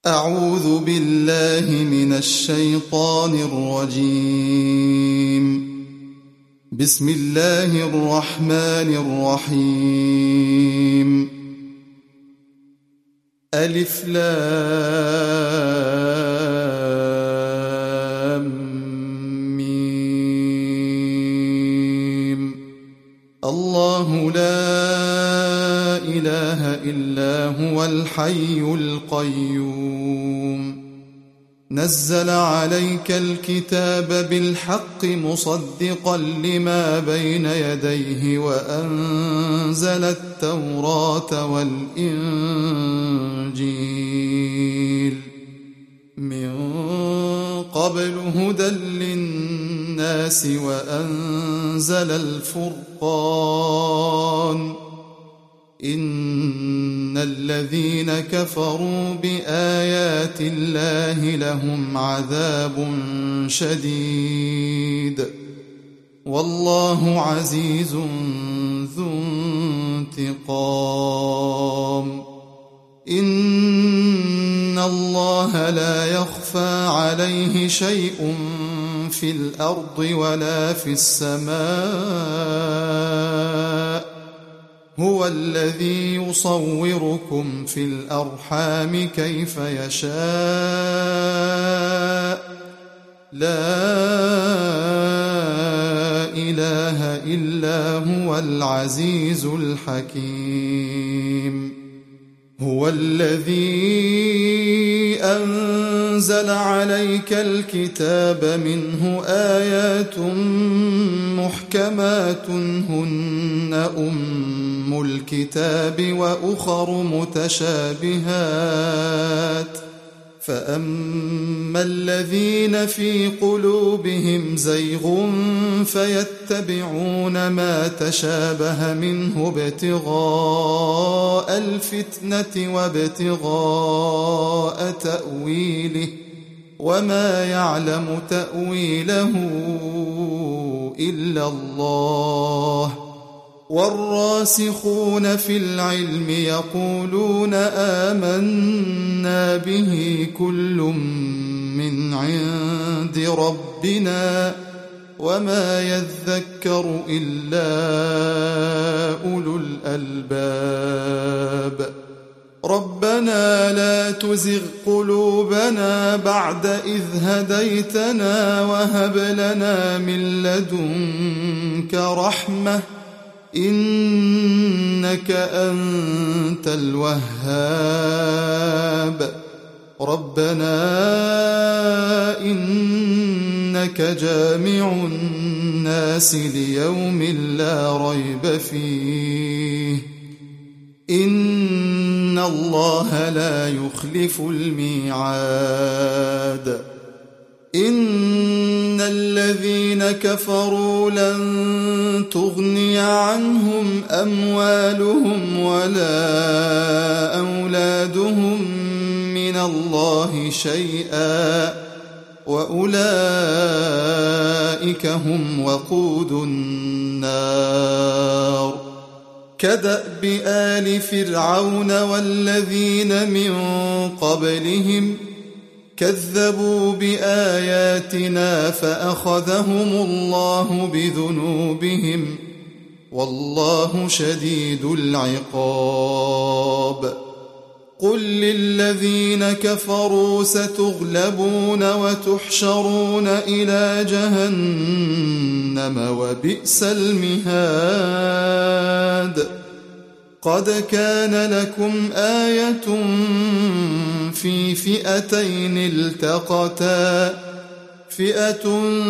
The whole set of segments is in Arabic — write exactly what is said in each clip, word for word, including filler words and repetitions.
أعوذ بالله من الشيطان الرجيم. بسم الله الرحمن الرحيم. ألف لام ميم. الله لا إله إلا هو الحي القيوم. نزل عليك الكتاب بالحق مصدقا لما بين يديه وأنزل التوراة والإنجيل من قبل هدى للناس وأنزل الفرقان. إن الذين كفروا بآيات الله لهم عذاب شديد والله عزيز ذو انتقام. إن الله لا يخفى عليه شيء في الأرض ولا في السماء. هو الذي يصوركم في الأرحام كيف يشاء. لا إله إلا هو العزيز الحكيم. هو الذي أنزل عليك الكتاب منه آيات محكمات هن أم الكتاب وأخر متشابهات. فأما الذين في قلوبهم زيغ فيتبعون ما تشابه منه ابتغاء الفتنة وابتغاء تأويله وما يعلم تأويله إلا الله. والراسخون في العلم يقولون آمنا به كل من عند ربنا وما يذكر إلا أولو الألباب. ربنا لا تزغ قلوبنا بعد إذ هديتنا وهب لنا من لدنك رحمة إنك أنت الوهاب. ربنا إنك جامع الناس ليوم لا ريب فيه إن الله لا يخلف الميعاد. إن الذين كفروا لن تغني عنهم أموالهم ولا أولادهم من الله شيئا وأولئك هم وقود النار. كدأب آل فرعون والذين من قبلهم كذبوا بآياتنا فأخذهم الله بذنوبهم والله شديد العقاب. قل للذين كفروا ستغلبون وتحشرون إلى جهنم وبئس المهاد. قد كان لكم آية في فئتين التقتا فئة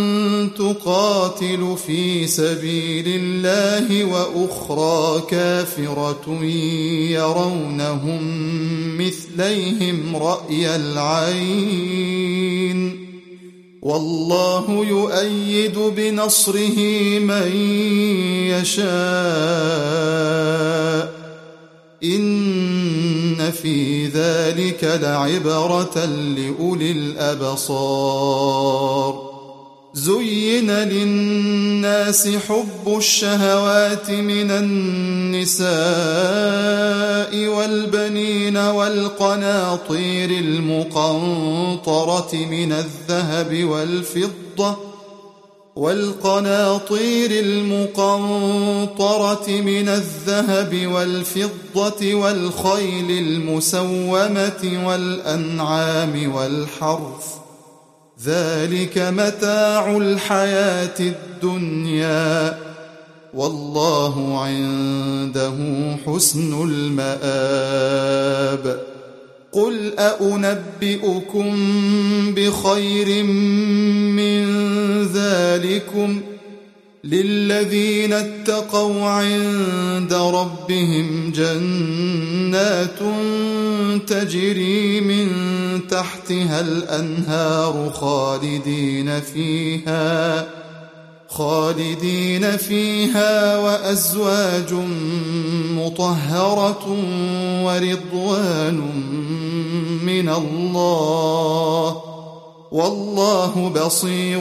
تقاتل في سبيل الله وأخرى كافرة يرونهم مثليهم رأي العين والله يؤيد بنصره من يشاء. إن في ذلك لعبرة لأولي الأبصار. زين للناس حب الشهوات من النساء والبنين والقناطير المقنطرة من الذهب والفضة والقناطير المقنطرة من الذهب والفضة والخيل المسومة والأنعام والحرث ذلك متاع الحياة الدنيا والله عنده حسن المآب قل أنبئكم بخير من ذلكم للذين اتقوا عند ربهم جنات تجري من تحتها الأنهار خالدين فيها خالدين فيها وأزواج مطهرة ورضوان من الله والله بصير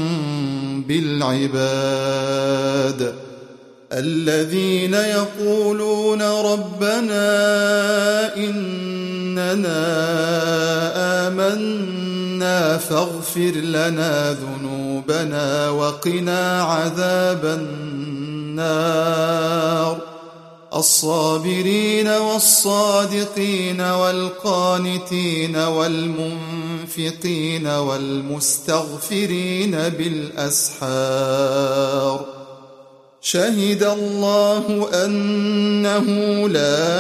بالعباد الذين يقولون ربنا إننا آمنا فاغفر لنا ذنوبنا وقنا عذاب النار الصابرين والصادقين والقانتين والمنفقين والمستغفرين بالأسحار شهد الله أنه لا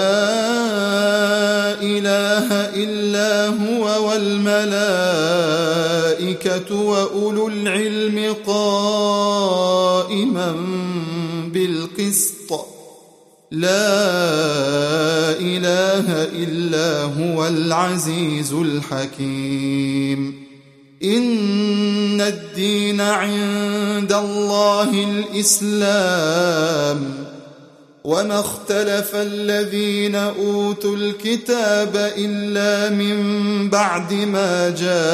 إله إلا هو والملائكة وأولو العلم قائما بالقسط لا إله إلا هو العزيز الحكيم إن الدين عند الله الإسلام وما اختلف الذين أوتوا الكتاب إلا من بعد ما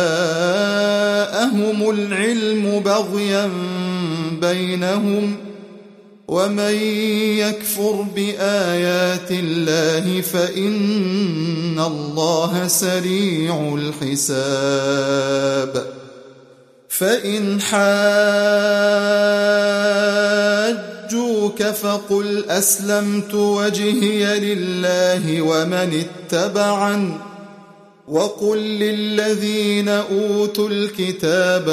جاءهم العلم بغيا بينهم ومن يكفر بآيات الله فإن الله سريع الحساب فإن حاجوك فقل أسلمت وجهي لله ومن اتبعن وقل للذين أوتوا الكتاب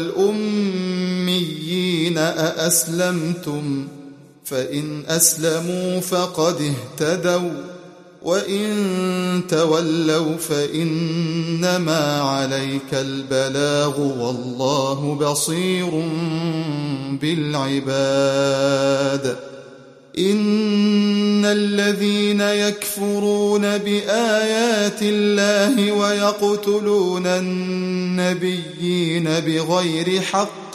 والأميين أأسلمتم فإن أسلموا فقد اهتدوا وإن تولوا فإنما عليك البلاغ والله بصير بالعباد إن الذين يكفرون بآيات الله ويقتلون النبيين بغير حق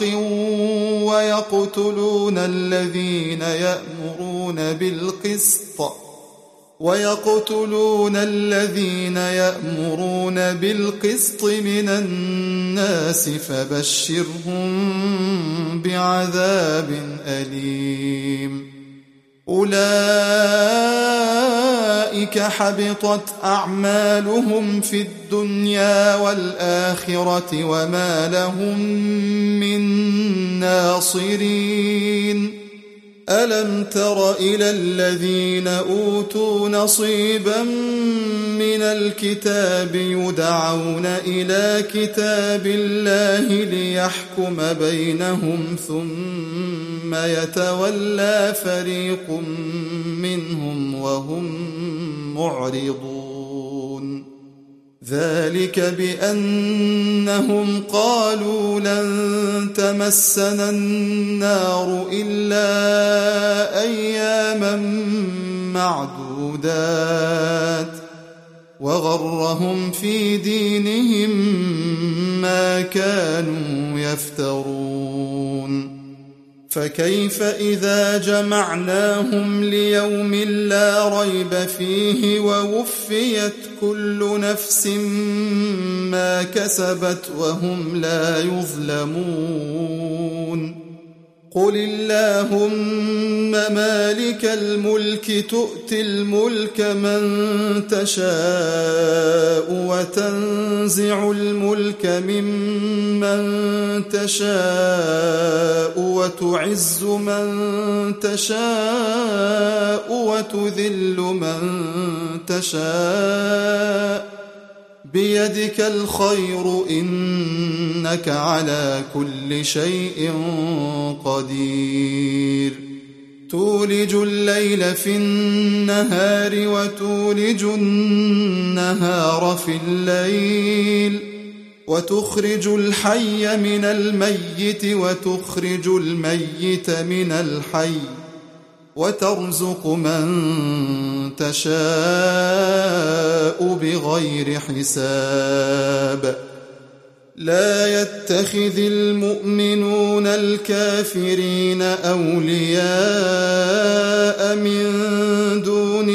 ويقتلون الذين يأمرون بالقسط ويقتلون الذين يأمرون بالقسط من الناس فبشرهم بعذاب أليم أولئك حبطت أعمالهم في الدنيا والآخرة وما لهم من ناصرين ألم تر إلى الذين أوتوا نصيبا من الكتاب يدعون إلى كتاب الله ليحكم بينهم ثم يتولى فريق منهم وهم معرضون ذلك بأنهم قالوا لن تمسنا النار إلا أياما معدودات وغرهم في دينهم ما كانوا يفترون فكيف إذا جمعناهم ليوم لا ريب فيه ووفيت كل نفس ما كسبت وهم لا يظلمون قل اللهم مالك الملك تؤتي الملك من تشاء وتنزع الملك ممن تشاء وتعز من تشاء وتذل من تشاء بيدك الخير إنك على كل شيء قدير تولج الليل في النهار وتولج النهار في الليل وتخرج الحي من الميت وتخرج الميت من الحي وترزق من تشاء بغير حساب لا يتخذ المؤمنون الكافرين أولياء من دون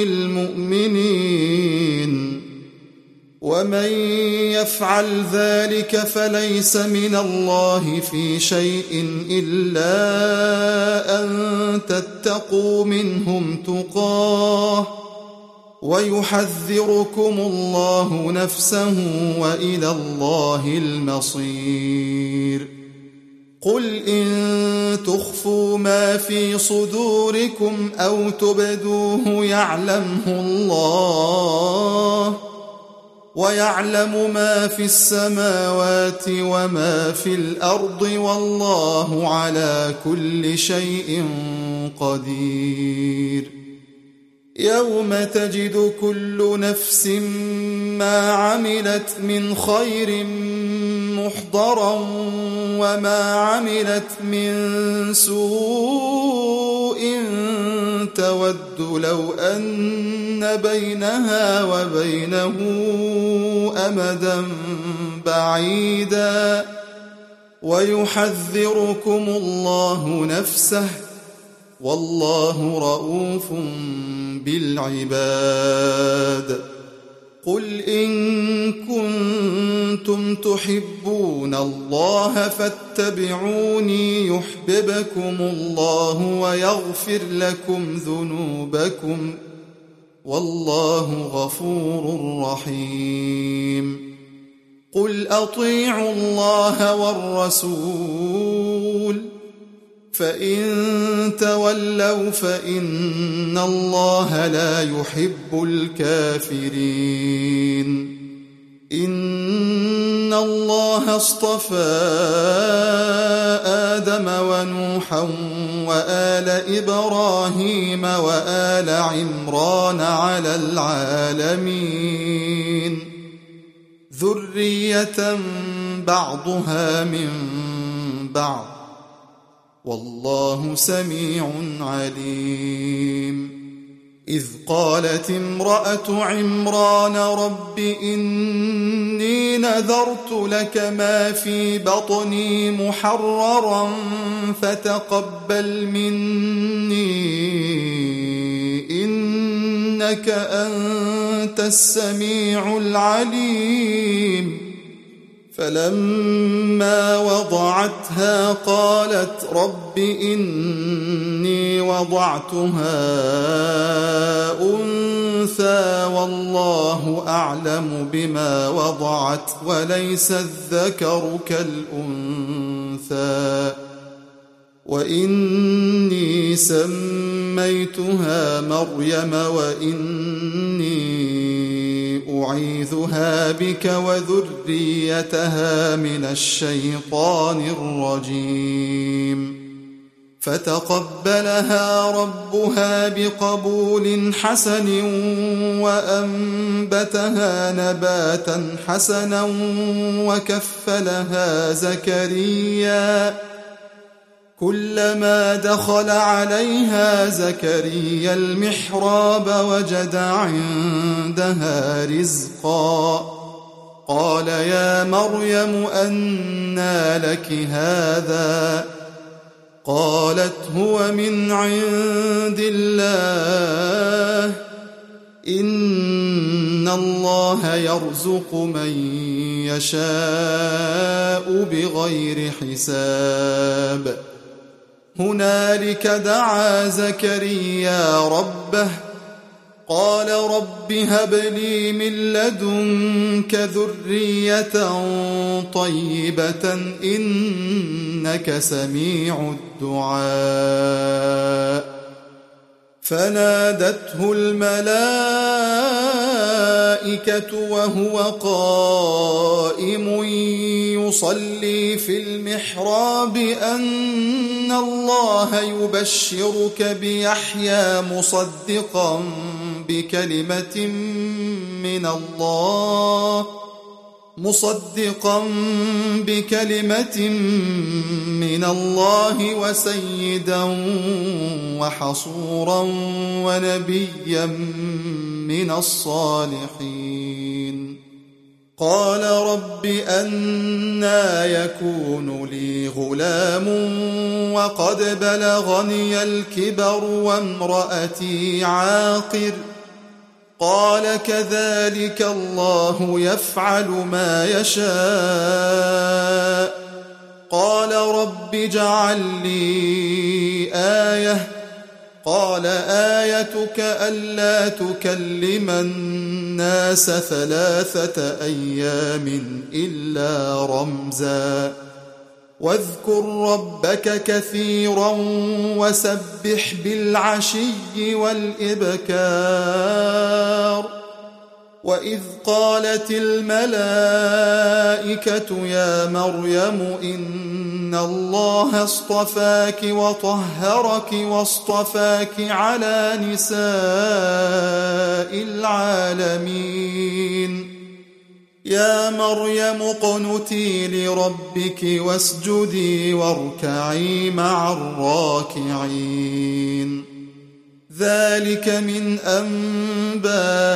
المؤمنين ومن يفعل ذلك فليس من الله في شيء إلا أن تتقوا منهم تقاه ويحذركم الله نفسه وإلى الله المصير قل إن تخفوا ما في صدوركم أو تبدوه يعلمه الله ويعلم ما في السماوات وما في الأرض والله على كل شيء قدير يوم تجد كل نفس ما عملت من خير محضرا وما عملت من سوء تود لو أن بينها وبينه أمدا بعيدا ويحذركم الله نفسه والله رؤوف بالعباد قل إن كنتم تحبون الله فاتبعوني يحببكم الله ويغفر لكم ذنوبكم والله غفور رحيم قل أطيعوا الله والرسول فإن تولوا فإن الله لا يحب الكافرين إن الله اصطفى آدم ونوحا وآل إبراهيم وآل عمران على العالمين ذرية بعضها من بعض والله سميع عليم إذ قالت امرأة عمران رب إني نذرت لك ما في بطني محررا فتقبل مني إنك أنت السميع العليم فلما وضعتها قالت رب إني وضعتها أنثى والله أعلم بما وضعت وليس الذكر كالأنثى وإني سميتها مريم وإني أعيذها بك وذريتها من الشيطان الرجيم فتقبلها ربها بقبول حسن وأنبتها نباتا حسنا وكفلها زكريا كلما دخل عليها زكريا المحراب وجد عندها رزقا قال يا مريم أنى لك هذا قالت هو من عند الله إن الله يرزق من يشاء بغير حساب هنالك دعا زكريا ربه قال رب هب لي من لدنك ذرية طيبة إنك سميع الدعاء فنادته الملائكة وهو قائم يصلي في المحراب أن الله يبشرك بيحيى مصدقا بكلمة من الله مصدقا بكلمة من الله وسيدا وحصورا ونبيا من الصالحين قال رب أنى يكون لي غلام وقد بلغني الكبر وامرأتي عاقر قال كذلك الله يفعل ما يشاء قال رب اجعل لي آية قال آيتك ألا تكلم الناس ثلاثة أيام إلا رمزا واذكر ربك كثيرا وسبح بالعشي والإبكار وإذ قالت الملائكة يا مريم إن الله اصطفاك وطهرك واصطفاك على نساء العالمين يا مريم اقنتي لربك واسجدي واركعي مع الراكعين ذلك من أنباء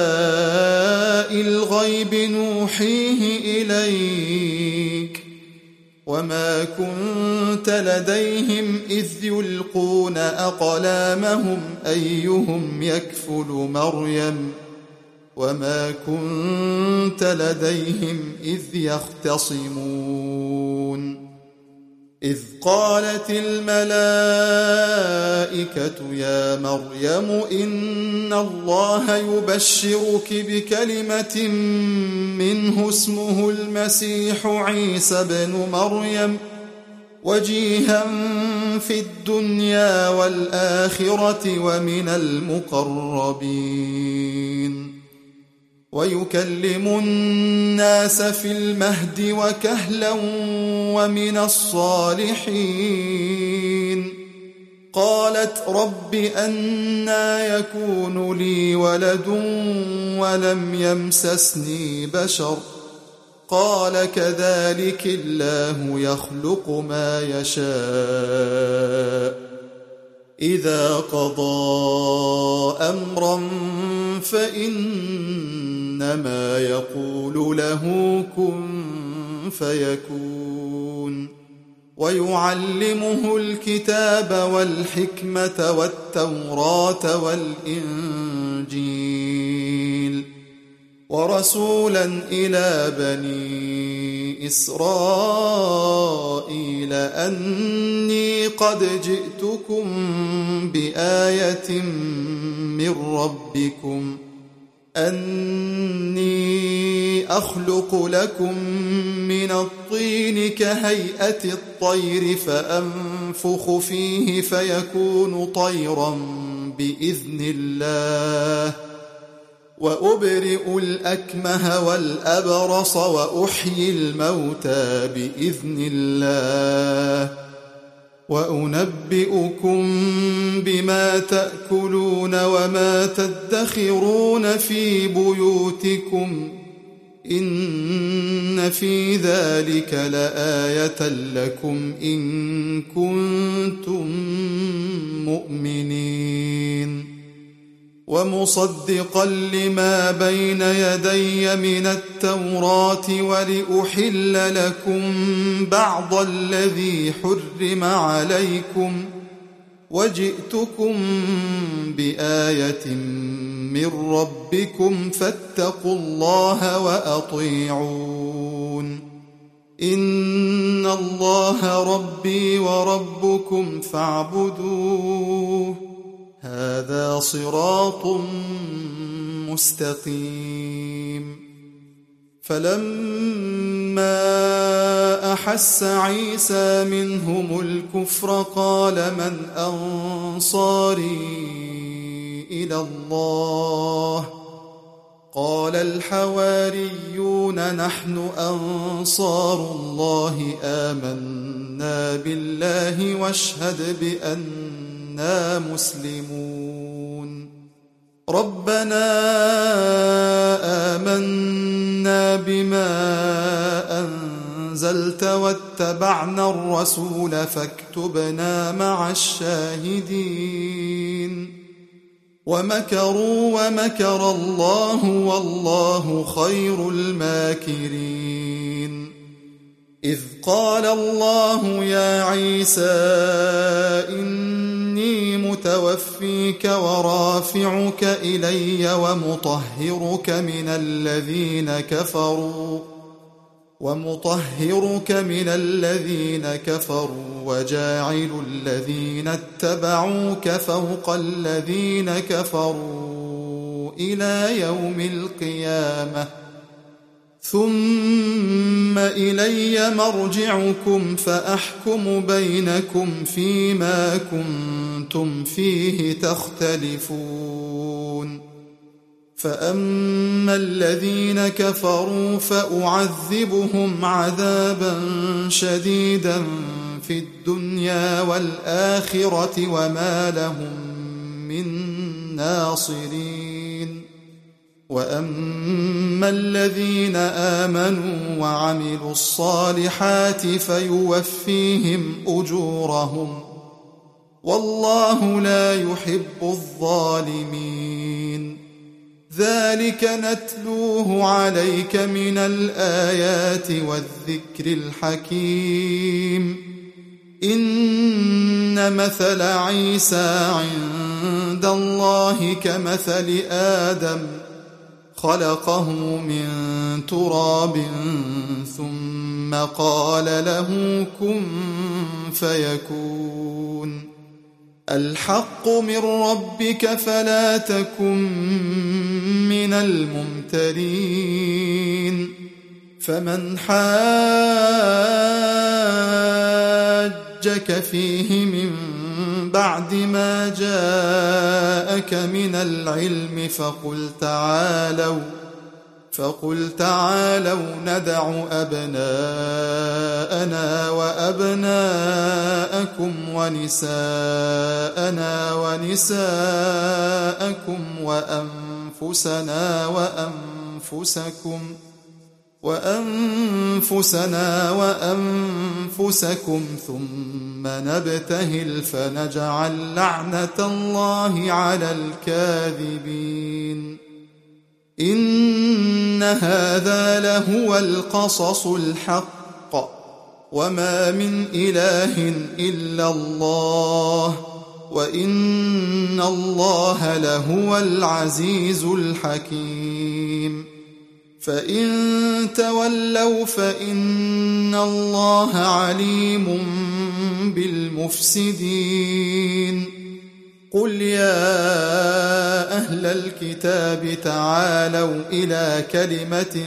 الغيب نوحيه إليك وما كنت لديهم إذ يلقون أقلامهم أيهم يكفل مريم وما كنت لديهم إذ يختصمون إذ قالت الملائكة يا مريم إن الله يبشرك بكلمة منه اسمه المسيح عيسى ابن مريم وجيها في الدنيا والآخرة ومن المقربين ويكلم الناس في المهد وكهلا ومن الصالحين قالت رب أنى يكون لي ولد ولم يمسسني بشر قال كذلك الله يخلق ما يشاء إذا قضى أمرا فإنما يقول له كن فيكون ويعلمه الكتاب والحكمة والتوراة والإنجيل ورسولا إلى بني إسرائيل أني قد جئتكم بآية من ربكم أني أخلق لكم من الطين كهيئة الطير فأنفخ فيه فيكون طيرا بإذن الله وأبرئ الأكمه والأبرص وأحيي الموتى بإذن الله وأنبئكم بما تأكلون وما تدخرون في بيوتكم إن في ذلك لآية لكم إن كنتم مؤمنين ومصدقا لما بين يدي من التوراة ولأحل لكم بعض الذي حرم عليكم وجئتكم بآية من ربكم فاتقوا الله وأطيعون إن الله ربي وربكم فاعبدوه هذا صراط مستقيم. فلما أحس عيسى منهم الكفر قال من أنصاري إلى الله قال الحواريون نحن أنصار الله آمنا بالله واشهد بأننا مسلمون. ربنا آمنا بما أنزلت واتبعنا الرسول فاكتبنا مع الشاهدين. ومكروا ومكر الله والله خير الماكرين. إذ قال الله يا عيسى إني متوفيك ورافعك إلي ومطهرك من الذين كفروا ومطهرك من الذين كفروا وجاعل الذين اتبعوك فوق الذين كفروا إلى يوم القيامة ثم إلي مرجعكم فأحكم بينكم فيما كنتم فيه تختلفون. فأما الذين كفروا فأعذبهم عذابا شديدا في الدنيا والآخرة وما لهم من ناصرين. وأما الذين آمنوا وعملوا الصالحات فيوفيهم أجورهم والله لا يحب الظالمين. ذلك نتلوه عليك من الآيات والذكر الحكيم. إن مثل عيسى عند الله كمثل آدم خلقه من تراب ثم قال له كن فيكون. الحق من ربك فلا تكن من الممترين. فمن حاجك فيه من بعد ما جاءك من العلم فقل تعالوا فقل تعالوا ندع أبناءنا وأبناءكم ونساءنا ونساءكم وأنفسنا وأنفسكم وأنفسنا وأنفسكم ثم نبتهل فنجعل لعنة الله على الكاذبين. إن هذا لهو القصص الحق وما من إله إلا الله وإن الله لهو العزيز الحكيم. فإن تولوا فإن الله عليم بالمفسدين. قل يا أهل الكتاب تعالوا إلى كلمة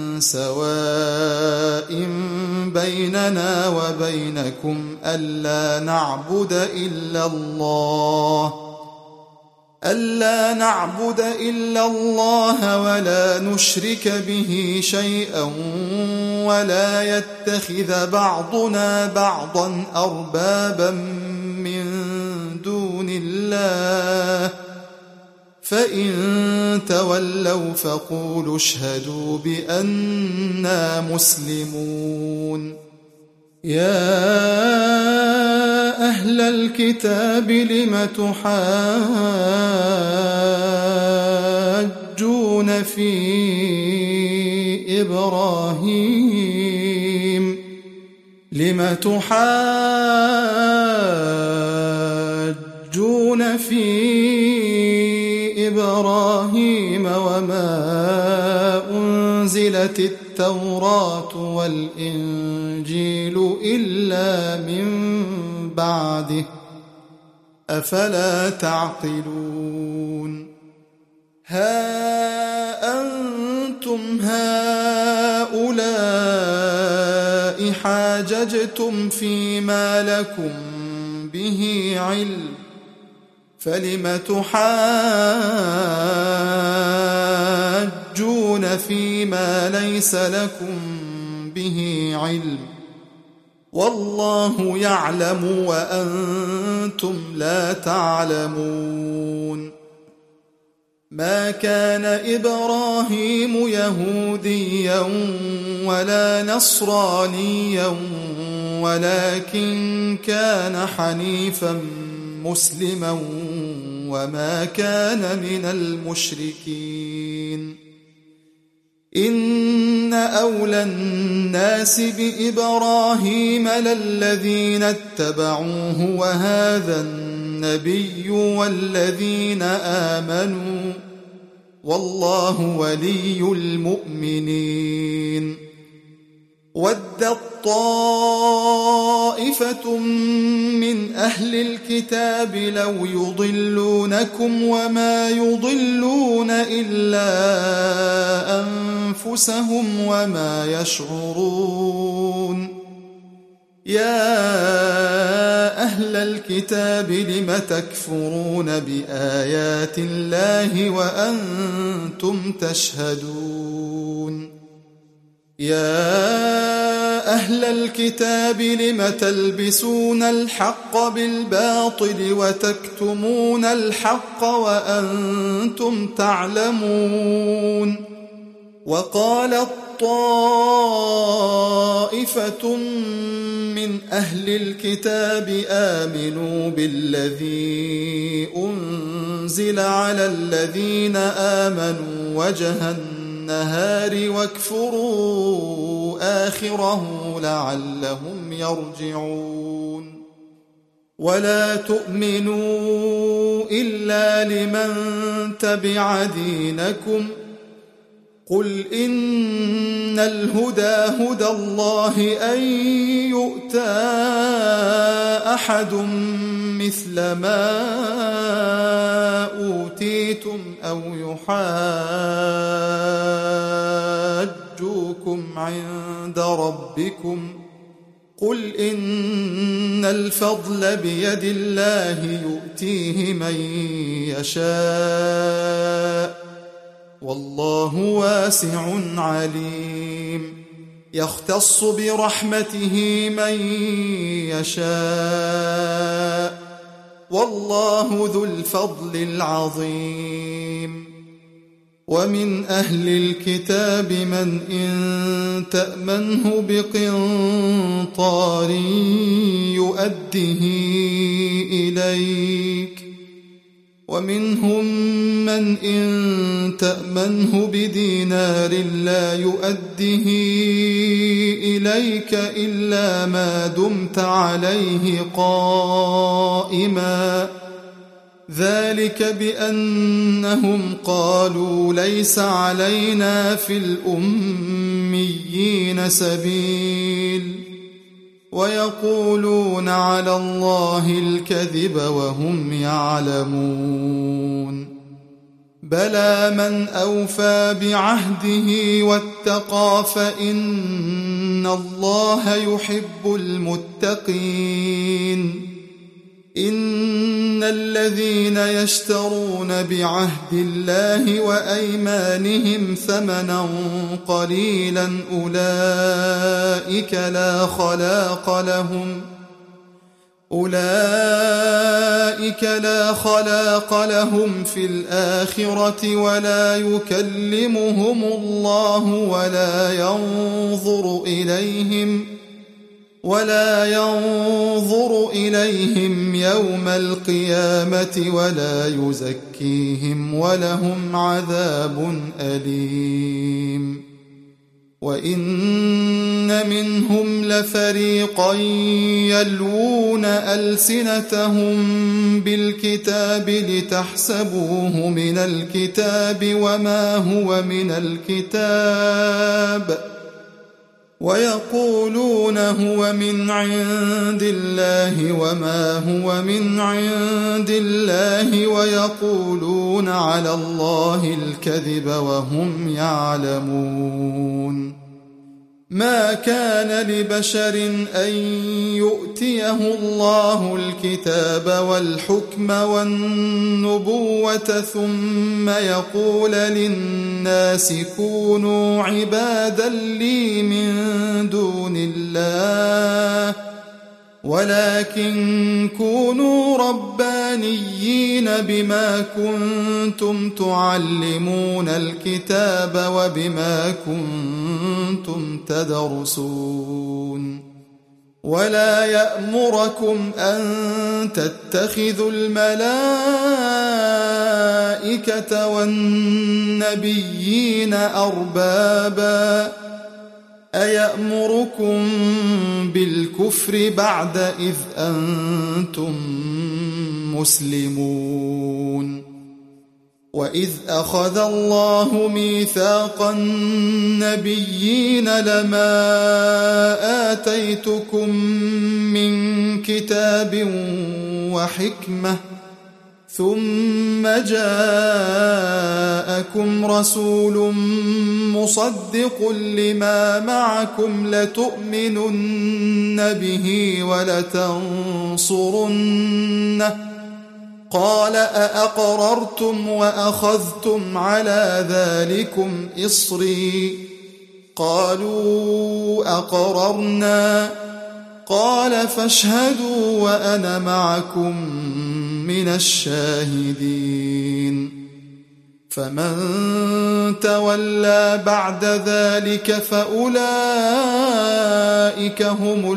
سواء بيننا وبينكم ألا نعبد إلا الله ألا نعبد إلا الله ولا نشرك به شيئا ولا يتخذ بعضنا بعضا أربابا من دون الله فإن تولوا فقولوا اشهدوا بأننا مسلمون. يا أهل أهل الكتاب لم تحاجون في إبراهيم لم تحاجون في إبراهيم وما أنزلت التوراة والإنجيل إلا من بعده أفلا تعقلون ها أنتم هؤلاء حاججتم فيما لكم به علم فلم تحاجون فيما ليس لكم به علم والله يعلم وأنتم لا تعلمون ما كان إبراهيم يهوديا ولا نصرانيا ولكن كان حنيفا مسلما وما كان من المشركين إن أولى الناس بإبراهيم للذين اتبعوه وهذا النبي والذين آمنوا والله ولي المؤمنين ودت طائفة من أهل الكتاب لو يضلونكم وما يضلون إلا أنفسهم وما يشعرون يا أهل الكتاب لم تكفرون بآيات الله وأنتم تشهدون يا أهل الكتاب لم تلبسون الحق بالباطل وتكتمون الحق وأنتم تعلمون وقالت طائفة من أهل الكتاب آمنوا بالذي أنزل على الذين آمنوا وجه النهار واكفروا آخره لعلهم يرجعون ولا تؤمنوا إلا لمن تبع دينكم قل إن الهدى هدى الله أن يؤتى أحد مثل ما أوتيتم أو يحاجوكم عند ربكم قل إن الفضل بيد الله يؤتيه من يشاء والله واسع عليم يختص برحمته من يشاء والله ذو الفضل العظيم ومن أهل الكتاب من إن تأمنه بقنطار يؤده إليك ومنهم من إن تأمنه بدينار لا يؤده إليك إلا ما دمت عليه قائما ذلك بأنهم قالوا ليس علينا في الأميين سبيل ويقولون على الله الكذب وهم يعلمون بلى من أوفى بعهده واتقى فإن الله يحب المتقين إن الذين يشترون بعهد الله وأيمانهم ثمنا قليلا أولئك لا خلاق لهم أولئك لا خلاق لهم في الآخرة ولا يكلمهم الله ولا ينظر إليهم ولا ينظر إليهم يوم القيامة ولا يزكيهم ولهم عذاب أليم وإن منهم لفريقا يلوون ألسنتهم بالكتاب لتحسبوه من الكتاب وما هو من الكتاب ويقولون هو من عند الله وما هو من عند الله ويقولون على الله الكذب وهم يعلمون ما كان لبشر أن يؤتيه الله الكتاب والحكم والنبوة ثم يقول للناس كونوا عبادا لي من دون الله ولكن كونوا ربانيين بما كنتم تعلمون الكتاب وبما كنتم تدرسون ولا يأمركم أن تتخذوا الملائكة والنبيين أربابا أيأمركم بالكفر بعد إذ أنتم مسلمون وإذ أخذ الله ميثاق النبيين لما آتيتكم من كتاب وحكمة ثم جاءكم رسول مصدق لما معكم لتؤمنن به ولتنصرنه قال أأقررتم وأخذتم على ذلكم إصري قالوا أقررنا قال فاشهدوا وأنا معكم من الشاهدين فمن تولى بعد ذلك فأولئك هم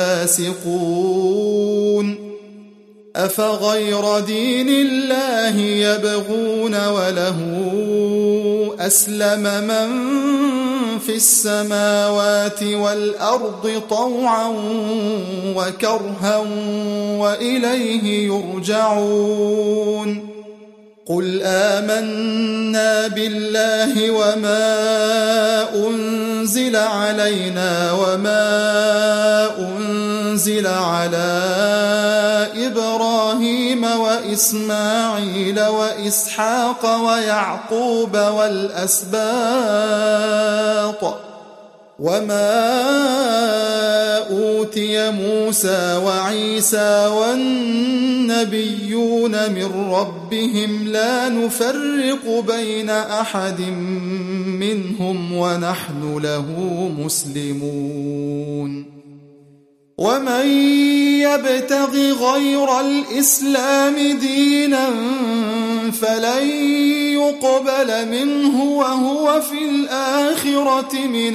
الفاسقون أفغير دين الله يبغون وله أسلم من في السماوات والأرض طوعا وكرها وإليه يرجعون قل آمنا بالله وما أنزل علينا وما أنزل على إبراهيم وإسماعيل وإسحاق ويعقوب والأسباط وما أوتي موسى وعيسى والنبيون من ربهم لا نفرق بين أحد منهم ونحن له مسلمون ومن يبتغ غير الإسلام دينا فلن يقبل منه وهو في الآخرة من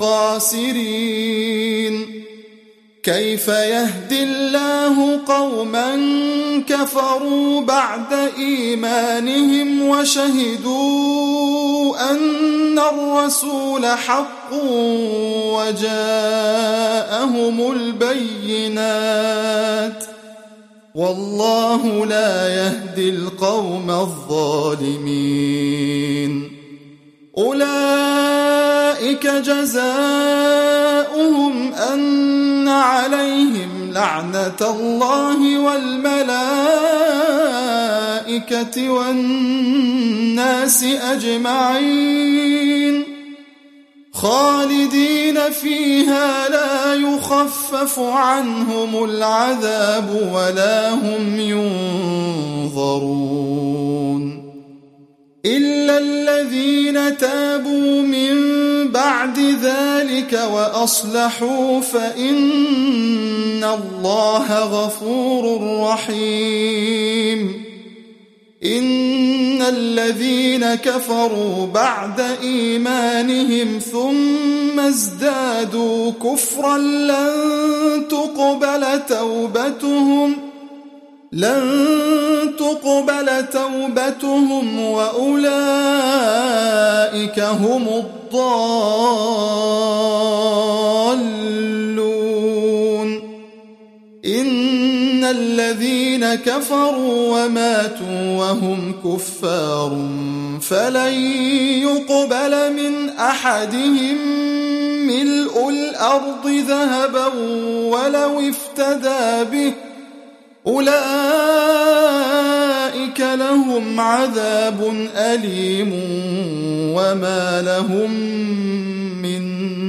الخاسرين كيف يهدي الله قوما كفروا بعد إيمانهم وشهدوا أن الرسول حق وجاءهم البينات والله لا يهدي القوم الظالمين أولئك جزاؤهم أن عليهم لعنة الله والملائكة والناس أجمعين خالدين فيها لا يخفف عنهم العذاب ولا هم ينظرون إلا الذين تابوا من بعد ذلك وأصلحوا فإن الله غفور رحيم إن الذين كفروا بعد إيمانهم ثم ازدادوا كفرا لن تقبل توبتهم لن تقبل توبتهم وأولئك هم الضالون. إن الذين كفروا وماتوا وهم كفار فلن يقبل من أحدهم ملء الأرض ذهبا ولو افتدى به أولئك لهم عذاب أليم وما لهم من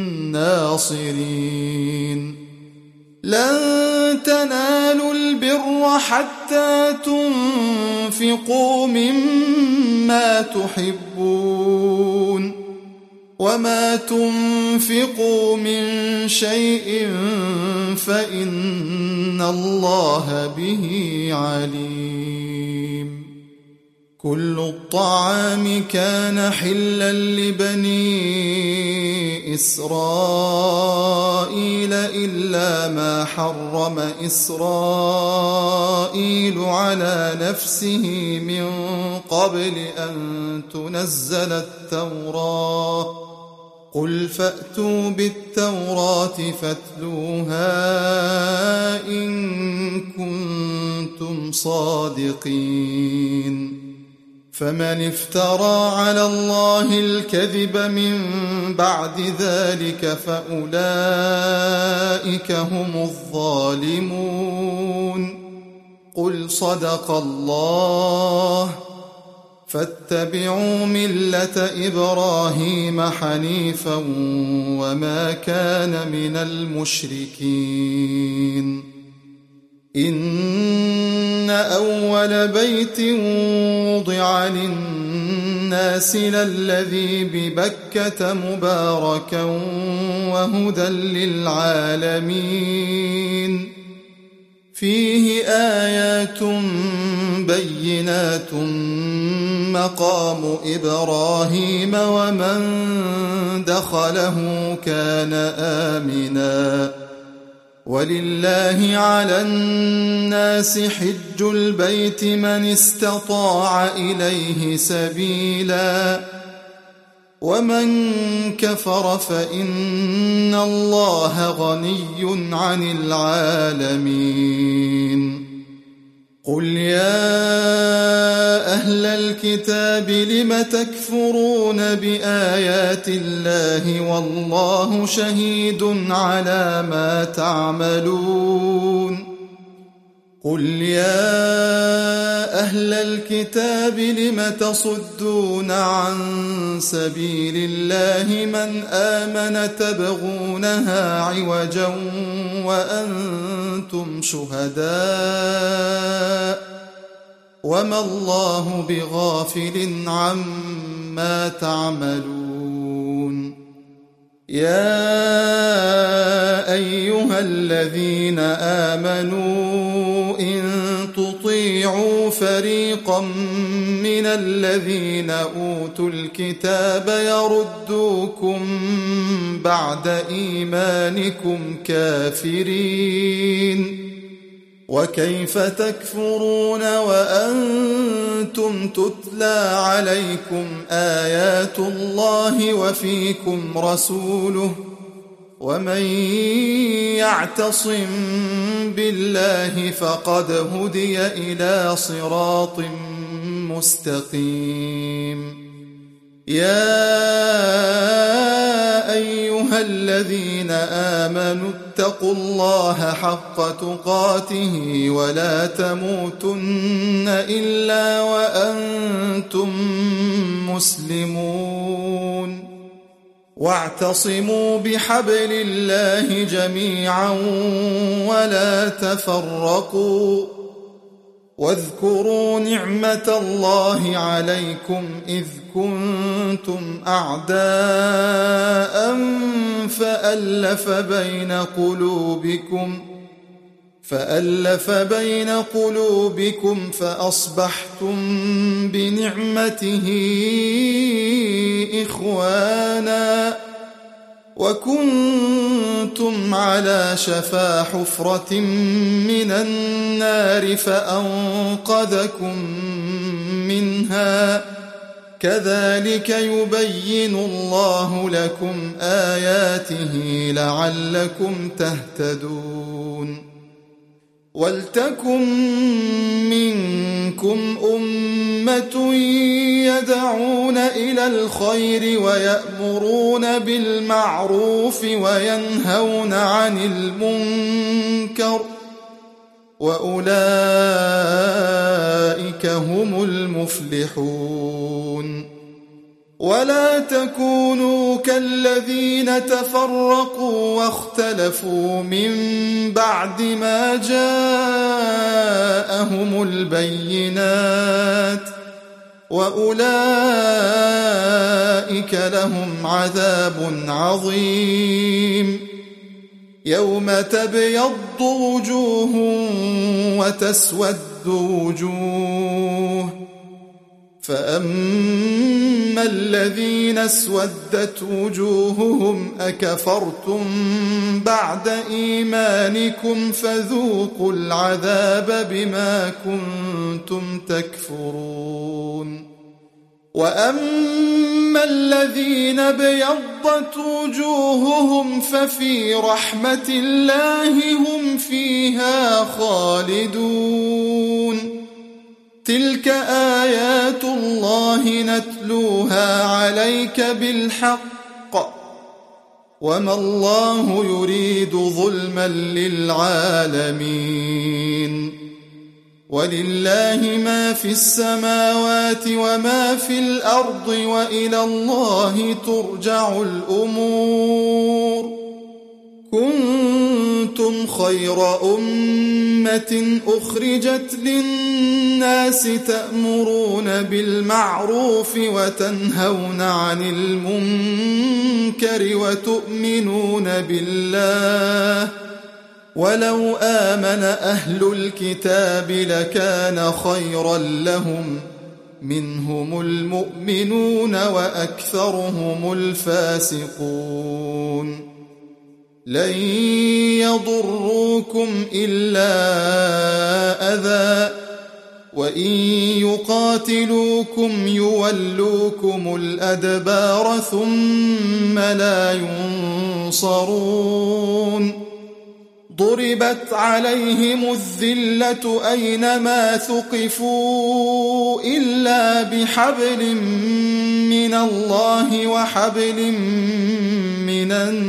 ناصرين. لن تنالوا البر حتى تنفقوا مما تحبون وما تنفقوا من شيء فإن الله به عليم. كل الطعام كان حلا لبني إسرائيل إلا ما حرم إسرائيل على نفسه من قبل أن تنزل التوراة. قل فأتوا بالتوراة فاتلوها إن كنتم صادقين. فمن افترى على الله الكذب من بعد ذلك فأولئك هم الظالمون. قل صدق الله فاتبعوا ملة إبراهيم حنيفا وما كان من المشركين. إن أول بيت وضع للناس للذي ببكة مباركا وهدى للعالمين. فيه آيات بينات مقام إبراهيم ومن دخله كان آمنا ولله على الناس حج البيت من استطاع إليه سبيلا ومن كفر فإن الله غني عن العالمين. قل يا أهل الكتاب لم تكفرون بآيات الله والله شهيد على ما تعملون. قل يا أهل الكتاب لم تصدون عن سبيل الله من آمن تبغونها عوجا وأنتم شهداء وما الله بغافل عما تعملون. يا أيها الذين آمنوا إن تطيعوا فريقا من الذين أوتوا الكتاب يردوكم بعد إيمانكم كافرين وكيف تكفرون وأنتم تتلى عليكم آيات الله وفيكم رسوله ومن يعتصم بالله فقد هدي إلى صراط مستقيم. يا أيها الذين آمنوا اتقوا الله حق تقاته ولا تموتن إلا وأنتم مسلمون واعتصموا بحبل الله جميعا ولا تفرقوا واذكروا نعمة الله عليكم إذ كنتم أعداء فألف بين قلوبكم فألف بين قلوبكم فأصبحتم بنعمته إخوانا وكنتم على شفا حفرة من النار فأنقذكم منها كذلك يبين الله لكم آياته لعلكم تهتدون ولتكن منكم أمة يدعون إلى الخير ويأمرون بالمعروف وينهون عن المنكر وأولئك هم المفلحون ولا تكونوا كالذين تفرقوا واختلفوا من بعد ما جاءهم البينات وأولئك لهم عذاب عظيم يوم تبيض وجوه وتسود وجوه فأما الذين اسودت وجوههم أكفرتم بعد إيمانكم فذوقوا العذاب بما كنتم تكفرون وأما الذين ابيضت وجوههم ففي رحمة الله هم فيها خالدون تلك آيات الله نتلوها عليك بالحق وما الله يريد ظلما للعالمين ولله ما في السماوات وما في الأرض وإلى الله ترجع الأمور كنتم خير أمة أخرجت للناس تأمرون بالمعروف وتنهون عن المنكر وتؤمنون بالله ولو آمن أهل الكتاب لكان خيرا لهم منهم المؤمنون وأكثرهم الفاسقون لن يضروكم إلا أذى وإن يقاتلوكم يولوكم الأدبار ثم لا ينصرون ضربت عليهم الذلة أينما ثقفوا إلا بحبل من الله وحبل من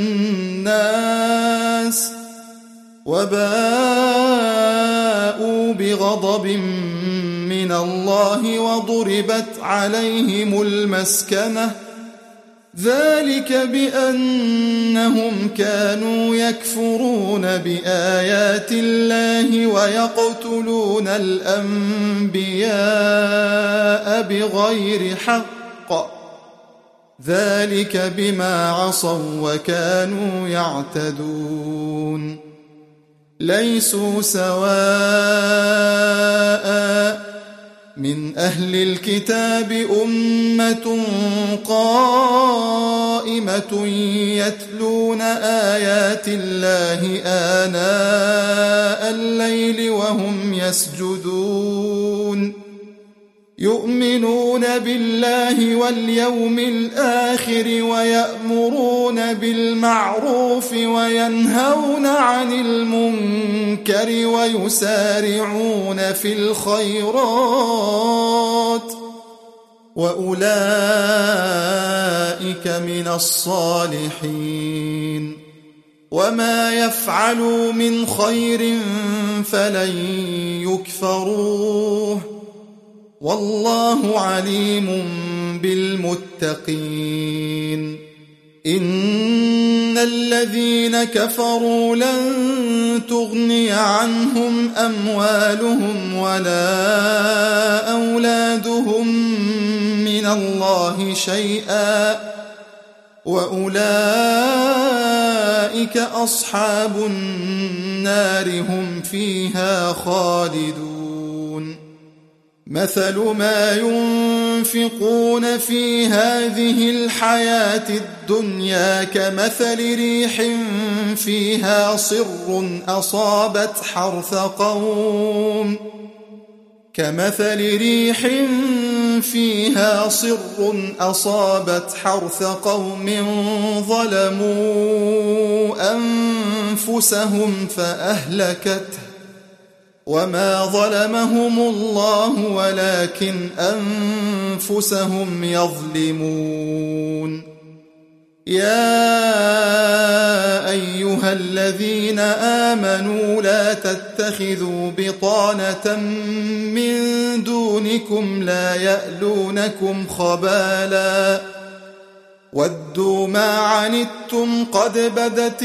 الناس وباءوا بغضب من الله وضربت عليهم المسكنة ذلك بأنهم كانوا يكفرون بآيات الله ويقتلون الأنبياء بغير حق ذلك بما عصوا وكانوا يعتدون ليسوا سواء من أهل الكتاب أمة قائمة يتلون آيات الله آناء الليل وهم يسجدون يؤمنون بالله واليوم الآخر ويأمرون بالمعروف وينهون عن المنكر ويسارعون في الخيرات وأولئك من الصالحين وما يفعلوا من خير فلن يكفروه والله عليم بالمتقين إن الذين كفروا لن تغني عنهم أموالهم ولا أولادهم من الله شيئا وأولئك أصحاب النار هم فيها خالدون مثل ما ينفقون في هذه الحياة الدنيا كمثل ريح فيها صر أصابت حرث قوم كمثل ريح فيها صر أصابت حرث قوم ظلموا أنفسهم فأهلكته وما ظلمهم الله ولكن أنفسهم يظلمون يا أيها الذين آمنوا لا تتخذوا بطانة من دونكم لا يألونكم خبالا ودوا ما عنتم قد بدت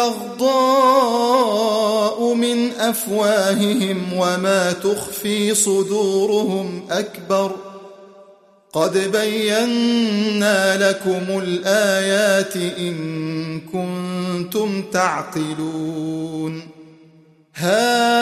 البغضاء من أفواههم وما تخفي صدورهم أكبر قد بينا لكم الآيات إن كنتم تعقلون ها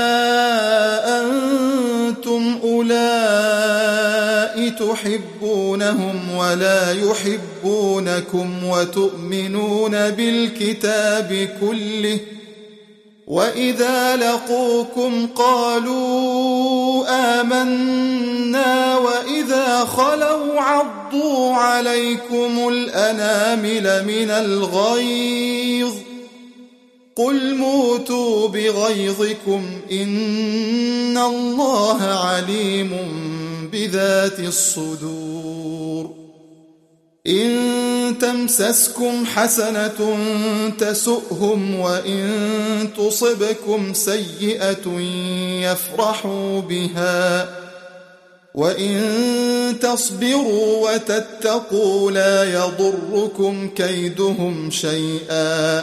أنتم أولئك تحبونهم ولا يحبونكم وتؤمنون بالكتاب كله وإذا لقوكم قالوا آمنا وإذا خلوا عضوا عليكم الأنامل من الغيظ قل موتوا بغيظكم إن الله عليم بذات الصدور إن تمسسكم حسنة تسؤهم وإن تصبكم سيئة يفرحوا بها وإن تصبروا وتتقوا لا يضركم كيدهم شيئا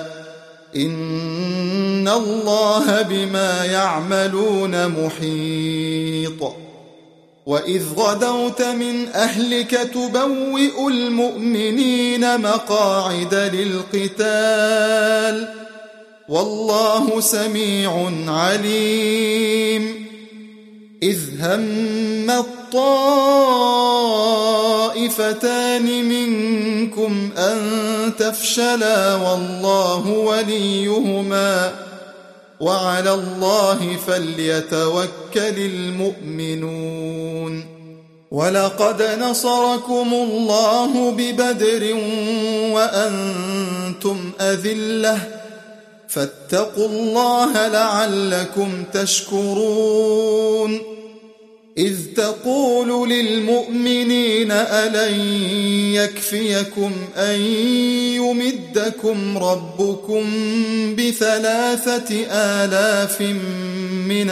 إن الله بما يعملون محيط وإذ غدوت من أهلك تبوئ المؤمنين مقاعد للقتال والله سميع عليم إذ هم الطائفتان منكم أن تفشلا والله وليهما وعلى الله فليتوكل المؤمنون ولقد نصركم الله ببدر وأنتم أذلة فاتقوا الله لعلكم تشكرون إذ تقول للمؤمنين ألن يكفيكم أن يمدكم ربكم بثلاثة آلاف من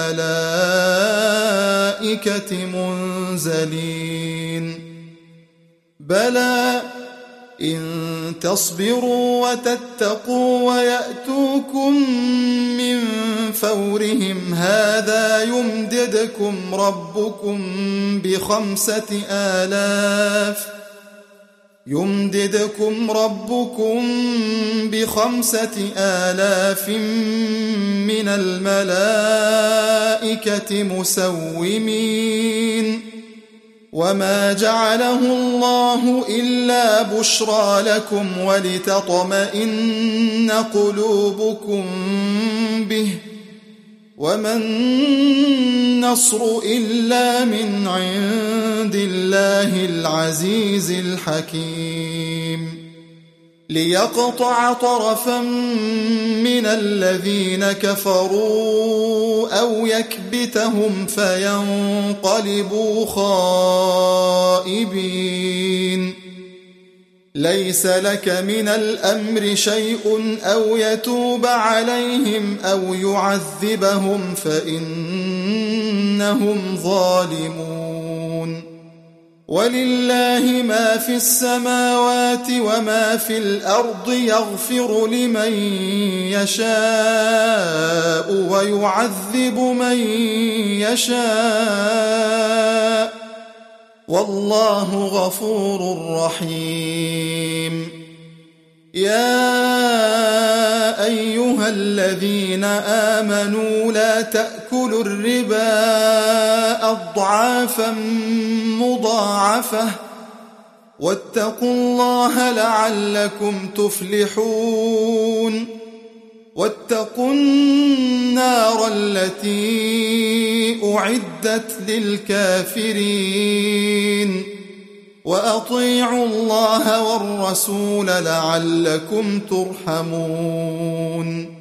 الملائكة منزلين بلى إن تصبروا وتتقوا ويأتوكم من فورهم هذا يمددكم ربكم بخمسة آلاف يمددكم ربكم بخمسة آلاف من الملائكة مسومين وما جعله الله إلا بشرى لكم ولتطمئن قلوبكم به وما النصر إلا من عند الله العزيز الحكيم ليقطع طرفا من الذين كفروا أو يكبتهم فينقلبوا خائبين ليس لك من الأمر شيء أو يتوب عليهم أو يعذبهم فإنهم ظالمون ولله ما في السماوات وما في الأرض يغفر لمن يشاء ويعذب من يشاء والله غفور رحيم يا أيها الذين آمنوا لا تأكلوا الربا أضعافا مضاعفة واتقوا الله لعلكم تفلحون واتقوا النار التي أعدت للكافرين وأطيعوا الله والرسول لعلكم ترحمون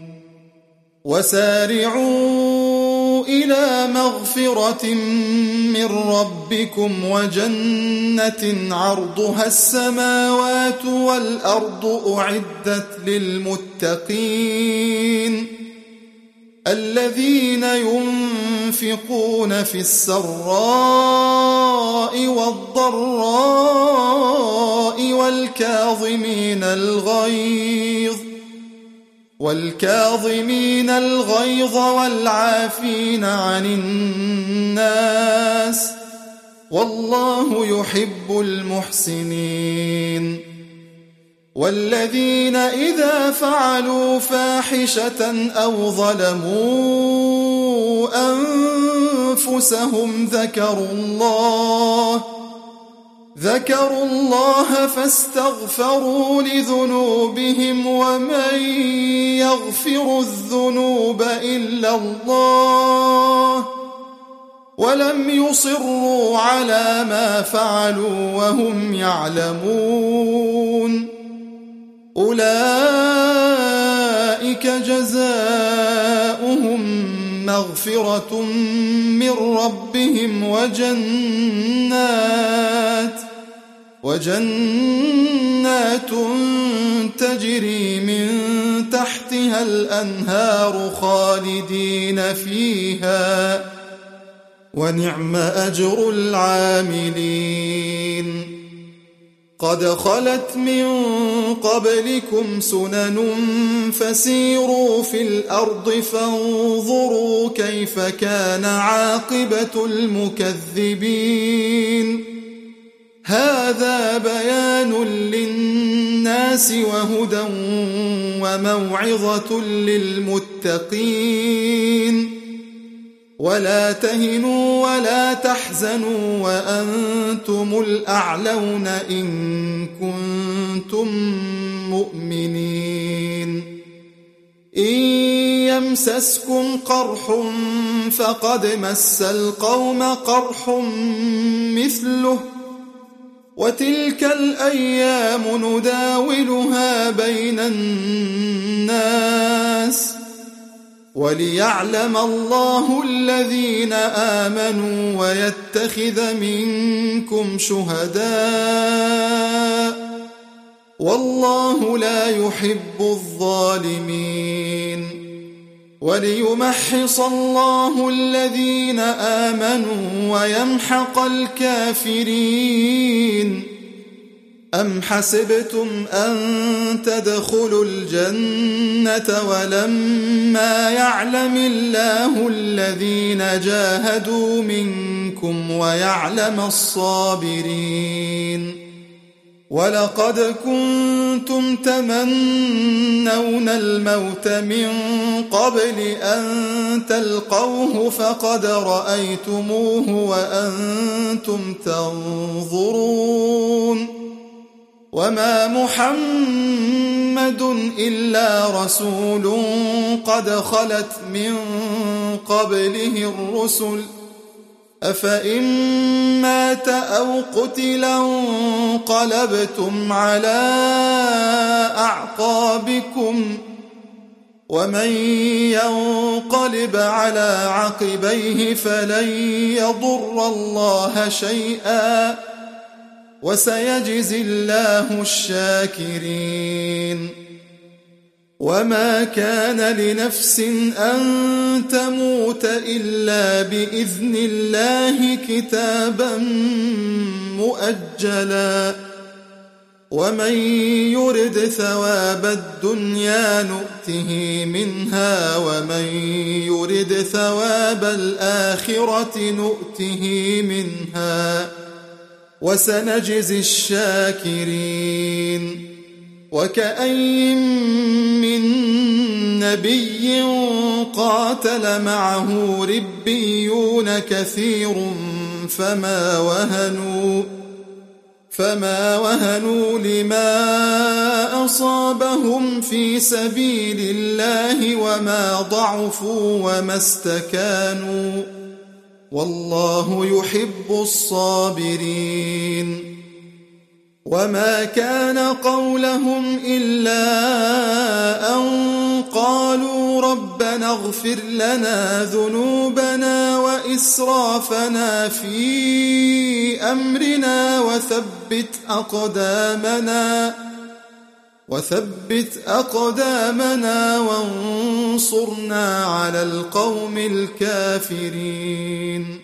وسارعوا إلى مغفرة من ربكم وجنة عرضها السماوات والأرض أعدت للمتقين الذين ينفقون في السراء والضراء والكاظمين الغيظ والكاظمين الغيظ والعافين عن الناس والله يحب المحسنين والذين إذا فعلوا فاحشة أو ظلموا أنفسهم ذكروا الله ذكروا الله فاستغفروا لذنوبهم ومن يغفر الذنوب إلا الله ولم يصروا على ما فعلوا وهم يعلمون أولئك جزاؤهم مغفرة من ربهم وجنات وجنات تجري من تحتها الأنهار خالدين فيها ونعم أجر العاملين قد خلت من قبلكم سنن فسيروا في الأرض فانظروا كيف كان عاقبة المكذبين هذا بيان للناس وهدى وموعظة للمتقين ولا تهنوا ولا تحزنوا وأنتم الأعلون إن كنتم مؤمنين إن يمسسكم قرح فقد مس القوم قرح مثله وتلك الأيام نداولها بين الناس وليعلم الله الذين آمنوا ويتخذ منكم شهداء والله لا يحب الظالمين وليمحص الله الذين آمنوا ويمحق الكافرين أم حسبتم أن تدخلوا الجنة ولما يعلم الله الذين جاهدوا منكم ويعلم الصابرين ولقد كنتم تمنون الموت من قبل أن تلقوه فقد رأيتموه وأنتم تنظرون وما محمد إلا رسول قد خلت من قبله الرسل أفإن مات أو قتلا انقلبتم على أعقابكم ومن ينقلب على عقبيه فلن يضر الله شيئا وسيجزي الله الشاكرين وما كان لنفس أن تموت إلا بإذن الله كتابا مؤجلا ومن يرد ثواب الدنيا نؤته منها ومن يرد ثواب الآخرة نؤته منها وسنجزي الشاكرين وكأين من نبي قاتل معه ربيون كثير فما وهنوا فما وهنوا لما أصابهم في سبيل الله وما ضعفوا وما استكانوا والله يحب الصابرين وما كان قولهم إلا أن قالوا ربنا اغفر لنا ذنوبنا وإسرافنا في أمرنا وثبت أقدامنا وثبت أقدامنا وانصرنا على القوم الكافرين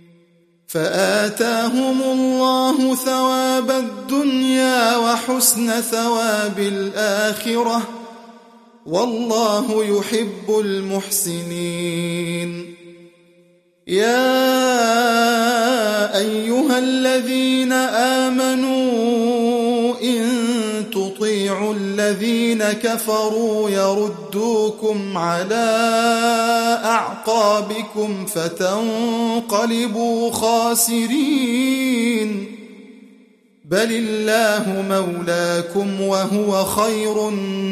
فآتاهم الله ثواب الدنيا وحسن ثواب الآخرة والله يحب المحسنين يا أيها الذين آمنوا إن تطيعوا الذين كفروا يردوكم على أعقابكم فتنقلبوا خاسرين بل الله مولاكم وهو خير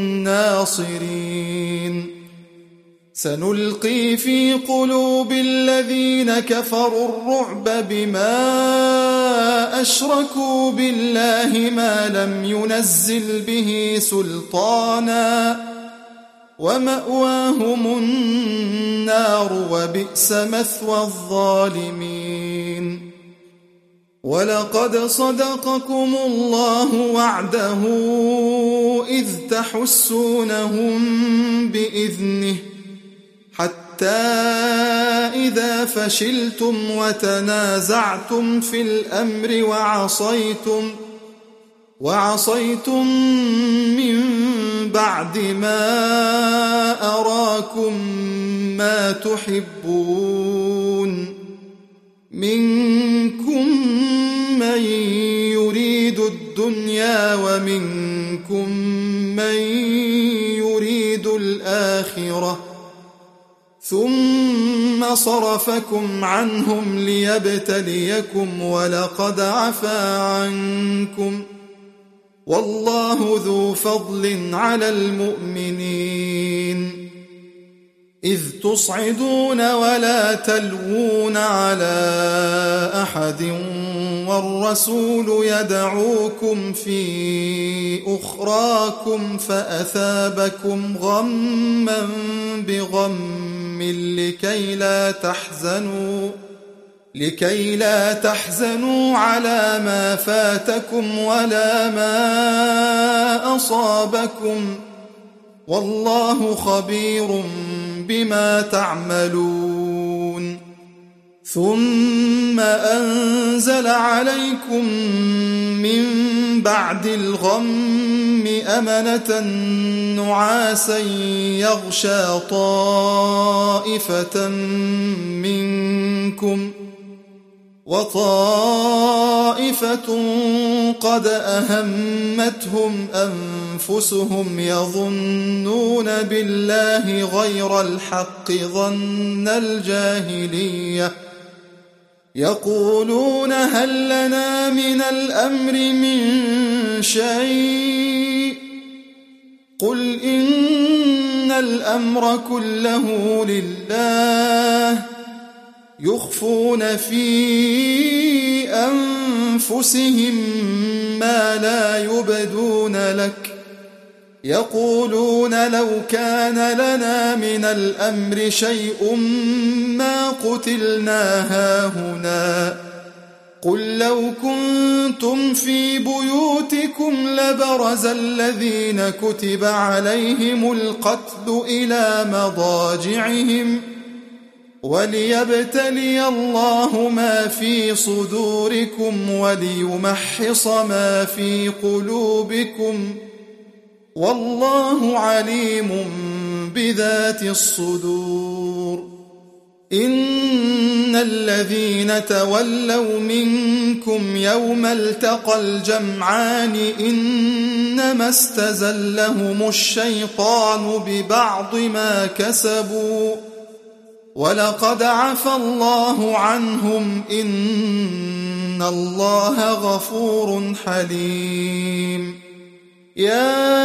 الناصرين سنلقي في قلوب الذين كفروا الرعب بما أشركوا بالله ما لم ينزل به سلطانا ومأواهم النار وبئس مثوى الظالمين ولقد صدقكم الله وعده إذ تحسونهم بإذنه حتى إذا فشلتم وتنازعتم في الأمر وعصيتم وعصيتم من بعد ما أراكم ما تحبون منكم من يريد الدنيا ومنكم من يريد الآخرة ثم صرفكم عنهم ليبتليكم ولقد عفا عنكم والله ذو فضل على المؤمنين إذ تصعدون ولا تلوون على أحد والرسول يدعوكم في أخراكم فأثابكم غما بغم لكي لا تحزنوا لكي لا تحزنوا على ما فاتكم ولا ما أصابكم والله خبير بما تعملون ثم أنزل عليكم من بعد الغم أمنة نعاسا يغشى طائفة منكم وطائفة قد أهمتهم أنفسهم يظنون بالله غير الحق ظن الجاهلية يقولون هل لنا من الأمر من شيء قل إن الأمر كله لله يخفون في أنفسهم ما لا يبدون لك يقولون لو كان لنا من الأمر شيء ما قتلنا هاهنا قل لو كنتم في بيوتكم لبرز الذين كتب عليهم القتل إلى مضاجعهم وليبتلي الله ما في صدوركم وليمحص ما في قلوبكم والله عليم بذات الصدور إن الذين تولوا منكم يوم التقى الجمعان إن إنما استزلهم الشيطان ببعض ما كسبوا ولقد عفى الله عنهم إن الله غفور حليم. يا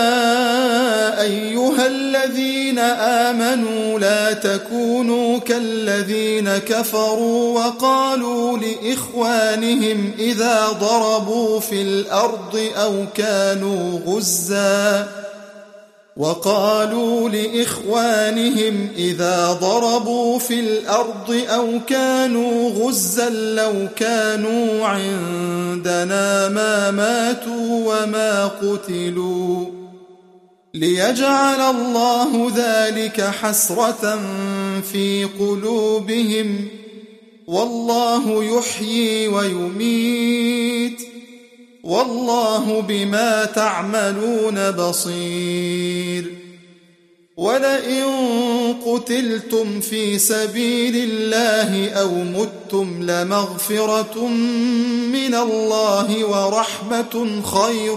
أيها الذين آمنوا لا تكونوا كالذين كفروا وقالوا لإخوانهم إذا ضربوا في الأرض أو كانوا غزاً وقالوا لإخوانهم إذا ضربوا في الأرض أو كانوا غزا لو كانوا عندنا ما ماتوا وما قتلوا ليجعل الله ذلك حسرة في قلوبهم والله يحيي ويميت والله بما تعملون بصير. ولئن قتلتم في سبيل الله أو متم لمغفرة من الله ورحمة خير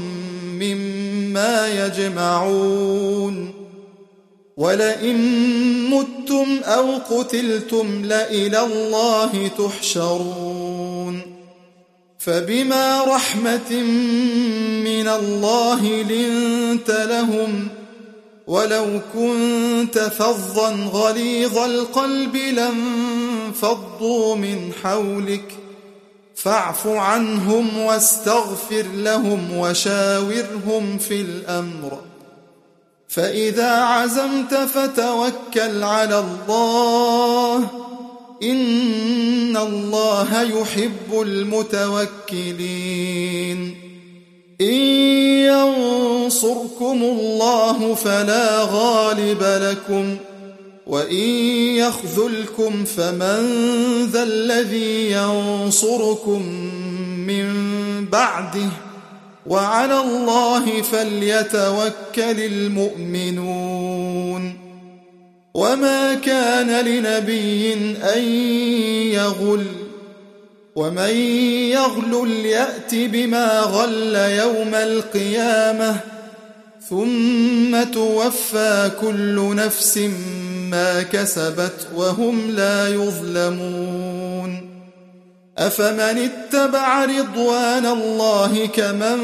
مما يجمعون. ولئن متم أو قتلتم لإلى الله تحشرون. فبما رحمة من الله لنت لهم ولو كنت فظا غليظ القلب لانفضوا من حولك فاعف عنهم واستغفر لهم وشاورهم في الأمر فإذا عزمت فتوكل على الله إن الله يحب المتوكلين. إن ينصركم الله فلا غالب لكم وإن يخذلكم فمن ذا الذي ينصركم من بعده وعلى الله فليتوكل المؤمنون. وما كان لنبي أن يغل ومن يغل يأت بما غل يوم القيامة ثم توفى كل نفس ما كسبت وهم لا يظلمون. أفمن اتبع رضوان الله كمن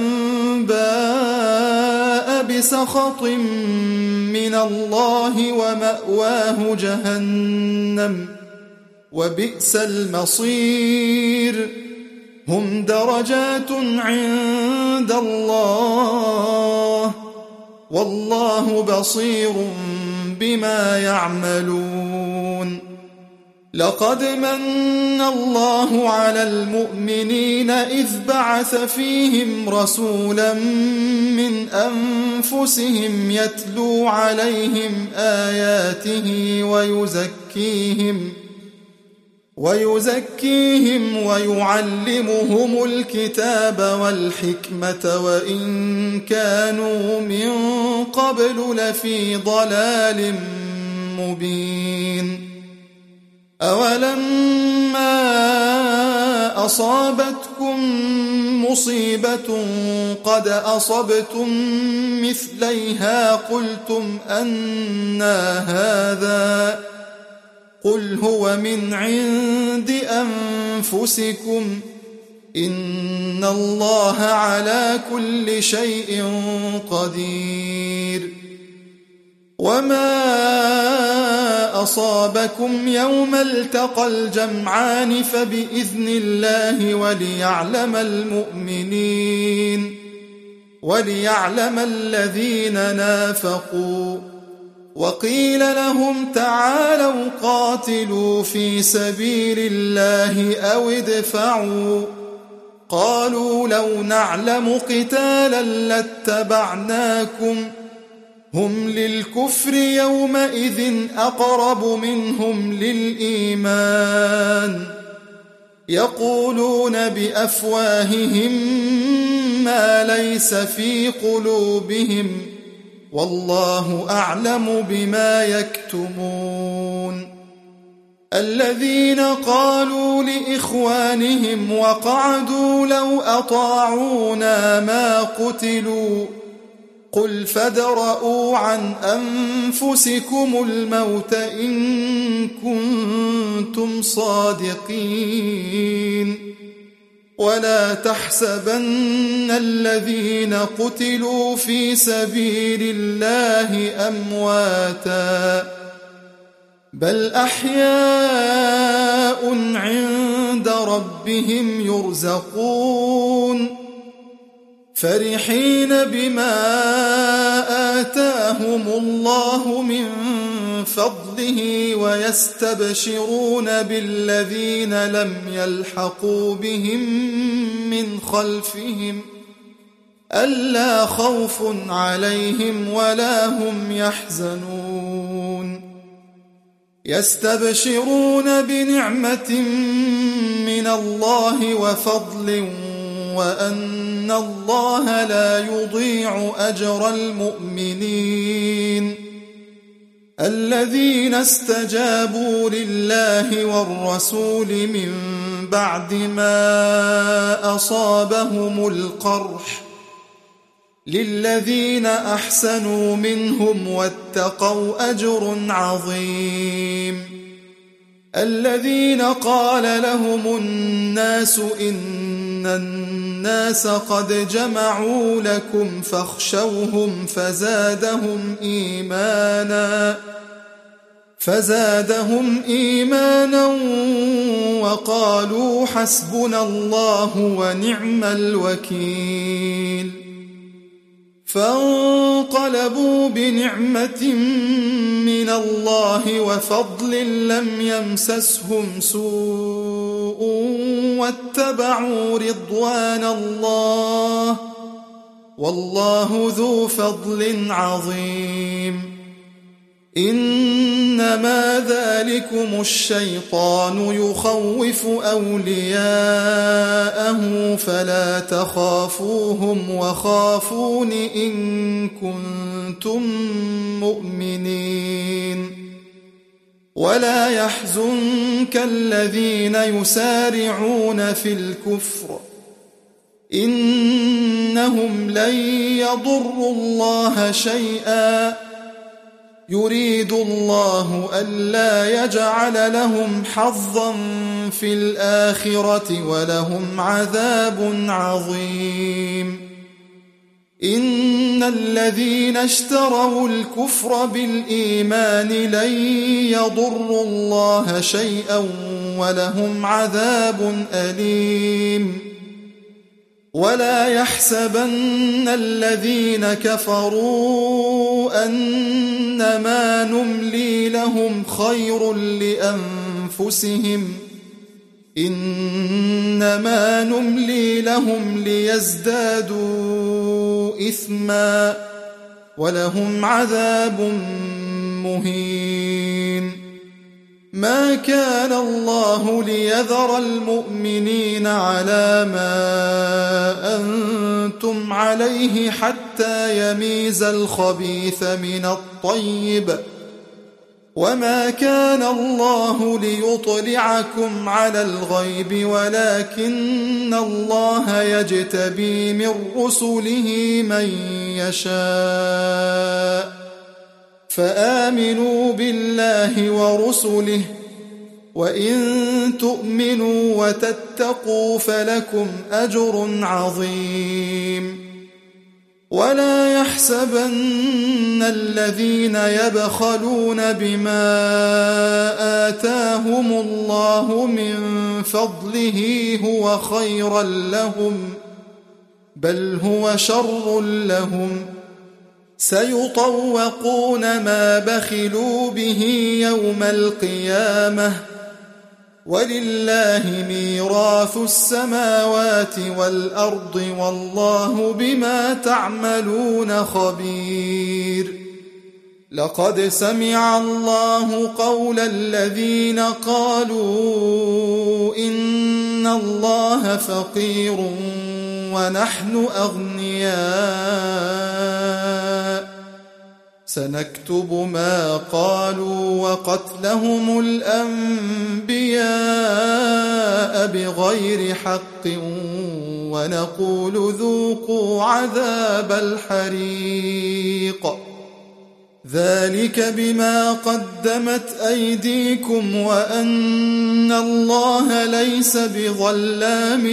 باء بسخط من الله ومأواه جهنم وبئس المصير. هم درجات عند الله والله بصير بما يعملون. لقد من الله على المؤمنين إذ بعث فيهم رسولا من أنفسهم يتلو عليهم آياته ويزكيهم ويزكيهم ويعلمهم الكتاب والحكمة وإن كانوا من قبل لفي ضلال مبين. أولما أصابتكم مصيبة قد أصبتم مثليها قلتم أنى هذا قل هو من عند أنفسكم إن الله على كل شيء قدير. وما أصابكم يوم التقى الجمعان فبإذن الله وليعلم المؤمنين وليعلم الذين نافقوا. وقيل لهم تعالوا قاتلوا في سبيل الله أو ادفعوا قالوا لو نعلم قتالا لاتبعناكم هم للكفر يومئذ أقرب منهم للإيمان يقولون بأفواههم ما ليس في قلوبهم والله أعلم بما يكتمون. الذين قالوا لإخوانهم وقعدوا لو أطاعونا ما قتلوا قل فادرءوا عن أنفسكم الموت إن كنتم صادقين ولا تحسبن الذين قتلوا في سبيل الله أمواتا بل أحياء عند ربهم يرزقون فرحين بما آتاهم الله من فضله ويستبشرون بالذين لم يلحقوا بهم من خلفهم ألا خوف عليهم ولا هم يحزنون يستبشرون بنعمة من الله وفضل وأن الله لا يضيع أجر المؤمنين الذين استجابوا لله والرسول من بعد ما أصابهم القرح للذين أحسنوا منهم واتقوا أجر عظيم الذين قال لهم الناس إن الناس قد جمعوا لكم فاخشوهم فزادهم إيمانا فزادهم إيمانا وقالوا حسبنا الله ونعم الوكيل فانقلبوا بنعمة من الله وفضل لم يمسسهم سوء واتبعوا رضوان الله والله ذو فضل عظيم إنما ذلكم الشيطان يخوف أولياءه فلا تخافوهم وخافون إن كنتم مؤمنين ولا يحزنك الذين يسارعون في الكفر إنهم لن يضروا الله شيئا يريد الله ألا يجعل لهم حظا في الآخرة ولهم عذاب عظيم إن الذين اشتروا الكفر بالإيمان لن يضروا الله شيئا ولهم عذاب أليم ولا يحسبن الذين كفروا أنما نملي لهم خير لأنفسهم إنما نملي لهم ليزدادوا إثما ولهم عذاب مهين ما كان الله ليذر المؤمنين على ما أنتم عليه حتى يميز الخبيث من الطيب وما كان الله ليطلعكم على الغيب ولكن الله يجتبي من رسله من يشاء فآمنوا بالله ورسله وإن تؤمنوا وتتقوا فلكم أجر عظيم ولا يحسبن الذين يبخلون بما آتاهم الله من فضله هو خيرا لهم بل هو شر لهم سيطوقون ما بخلوا به يوم القيامة ولله ميراث السماوات والأرض والله بما تعملون خبير لقد سمع الله قول الذين قالوا إن الله فقير ونحن أغنياء سنكتب ما قالوا وقتلهم الأنبياء بغير حق ونقول ذوقوا عذاب الحريق ذلك بما قدمت أيديكم وأن الله ليس بظلام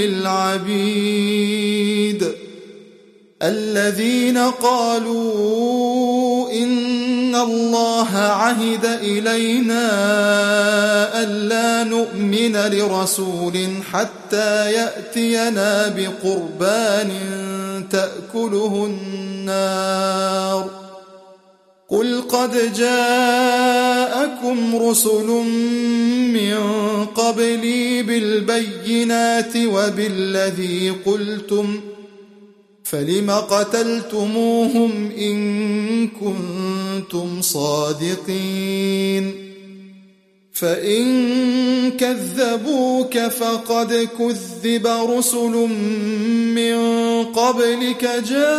للعبيد الذين قالوا إن الله عهد إلينا ألا نؤمن لرسول حتى يأتينا بقربان تأكله النار قل قد جاءكم رسل من قبلي بالبينات وبالذي قلتم فلم قتلتموهم إن كنتم صادقين فإن كذبوك فقد كذب رسل من قبلك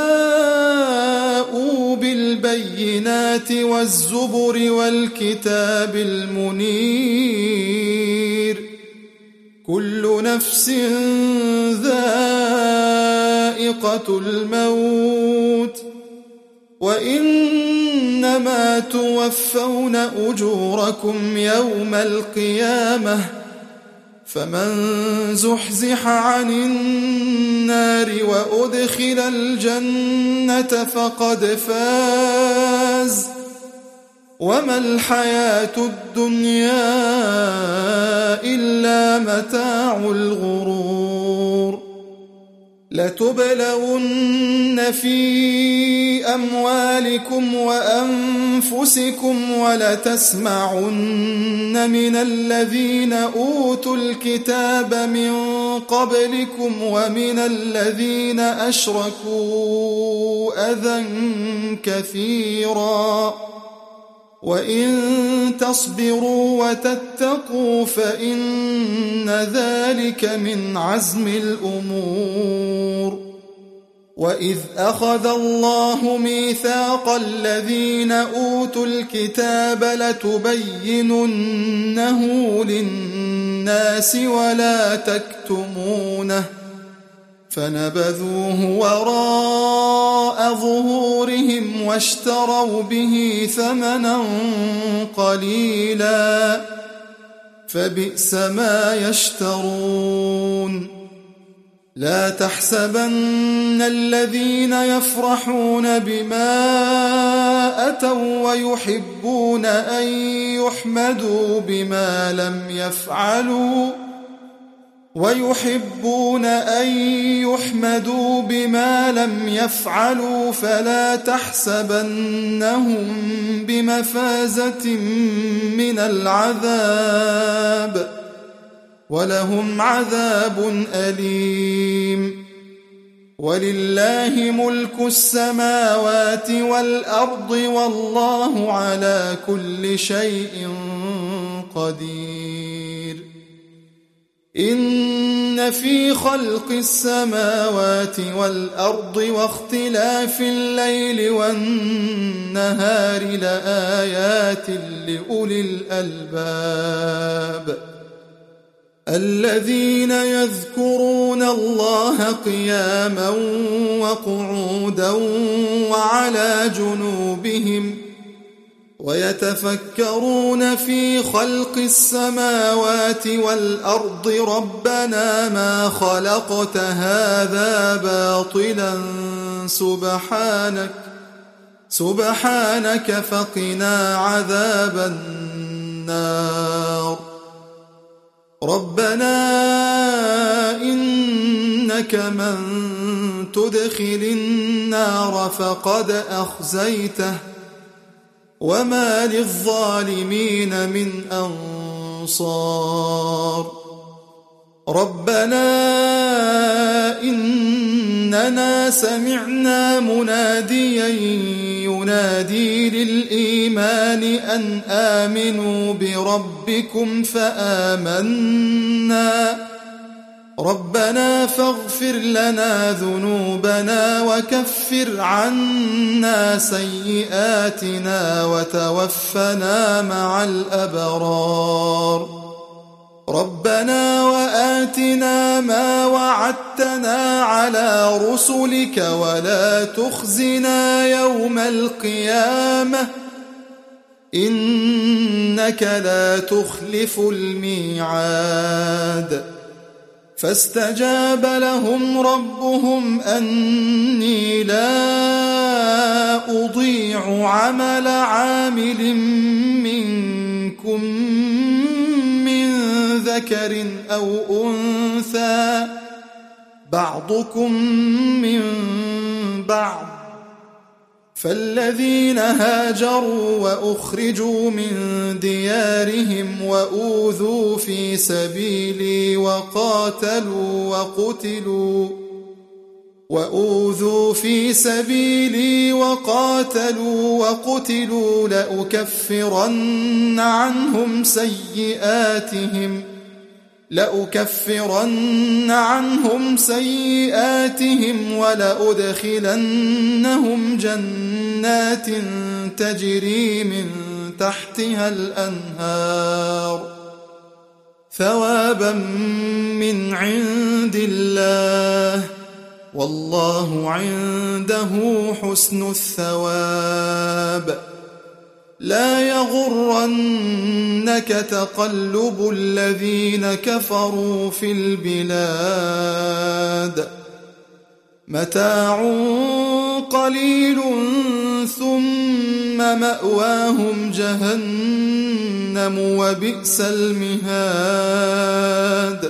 جاءوا بالبينات والزبر والكتاب المنير كل نفس ذائقة الموت وإنما توفون أجوركم يوم القيامة فمن زحزح عن النار وأدخل الجنة فقد فاز وما الحياة الدنيا إلا متاع الغرور لتبلون في أموالكم وأنفسكم ولتسمعن من الذين أوتوا الكتاب من قبلكم ومن الذين أشركوا أذى كثيرا وإن تصبروا وتتقوا فإن ذلك من عزم الأمور وإذ أخذ الله ميثاق الذين أوتوا الكتاب لتبيننه للناس ولا تكتمونه فنبذوه وراء ظهورهم واشتروا به ثمنا قليلا فبئس ما يشترون لا تحسبن الذين يفرحون بما أتوا ويحبون أن يحمدوا بما لم يفعلوا ويحبون أن يحمدوا بما لم يفعلوا فلا تحسبنهم بمفازة من العذاب ولهم عذاب أليم ولله ملك السماوات والأرض والله على كل شيء قدير إن في خلق السماوات والأرض واختلاف الليل والنهار لآيات لأولي الألباب الذين يذكرون الله قياما وقعودا وعلى جنوبهم ويتفكرون في خلق السماوات والأرض ربنا ما خلقت هذا باطلا سبحانك سبحانك فقنا عذاب النار ربنا إنك من تدخل النار فقد أخزيته وما للظالمين من أنصار ربنا إننا سمعنا مناديا ينادي للإيمان أن آمنوا بربكم فآمنا ربنا فاغفر لنا ذنوبنا وكفر عنا سيئاتنا وتوفنا مع الأبرار ربنا وآتنا ما وعدتنا على رسلك ولا تخزنا يوم القيامة إنك لا تخلف الميعاد فاستجاب لهم ربهم أني لا أضيع عمل عامل منكم من ذكر أو أنثى بعضكم من بعض فالذين هاجروا وأخرجوا من ديارهم وأوذوا في سبيلي وقاتلوا وقتلوا وأوذوا في سبيلي وقاتلوا وقتلوا لأكفرن عنهم سيئاتهم لأكفرن عنهم سيئاتهم ولأدخلنهم جنات تجري من تحتها الأنهار ثوابا من عند الله والله عنده حسن الثواب لا يغرنك تقلب الذين كفروا في البلاد متاع قليل ثم مأواهم جهنم وبئس المهاد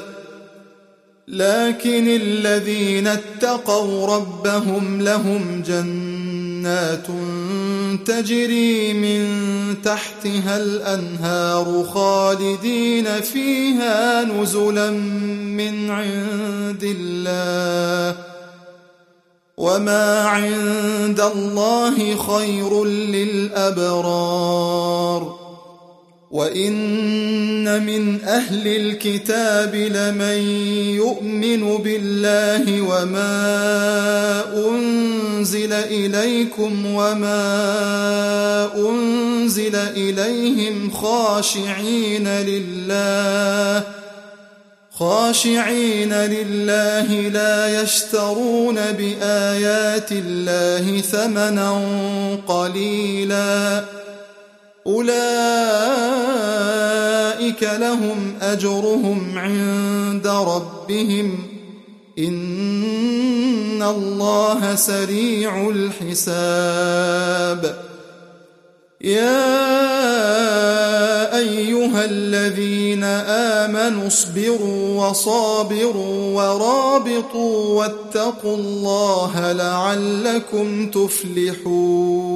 لكن الذين اتقوا ربهم لهم جنات تجري من تحتها الأنهار خالدين فيها نزلا من عند الله وما عند الله خير للأبرار وإن من أهل الكتاب لمن يؤمن بالله وما أنزل إليكم وما أنزل إليهم خاشعين لله خاشعين لله لا يشترون بآيات الله ثمنا قليلا أولئك لهم أجرهم عند ربهم إن الله سريع الحساب يا أيها الذين آمنوا اصبروا وصابروا ورابطوا واتقوا الله لعلكم تفلحون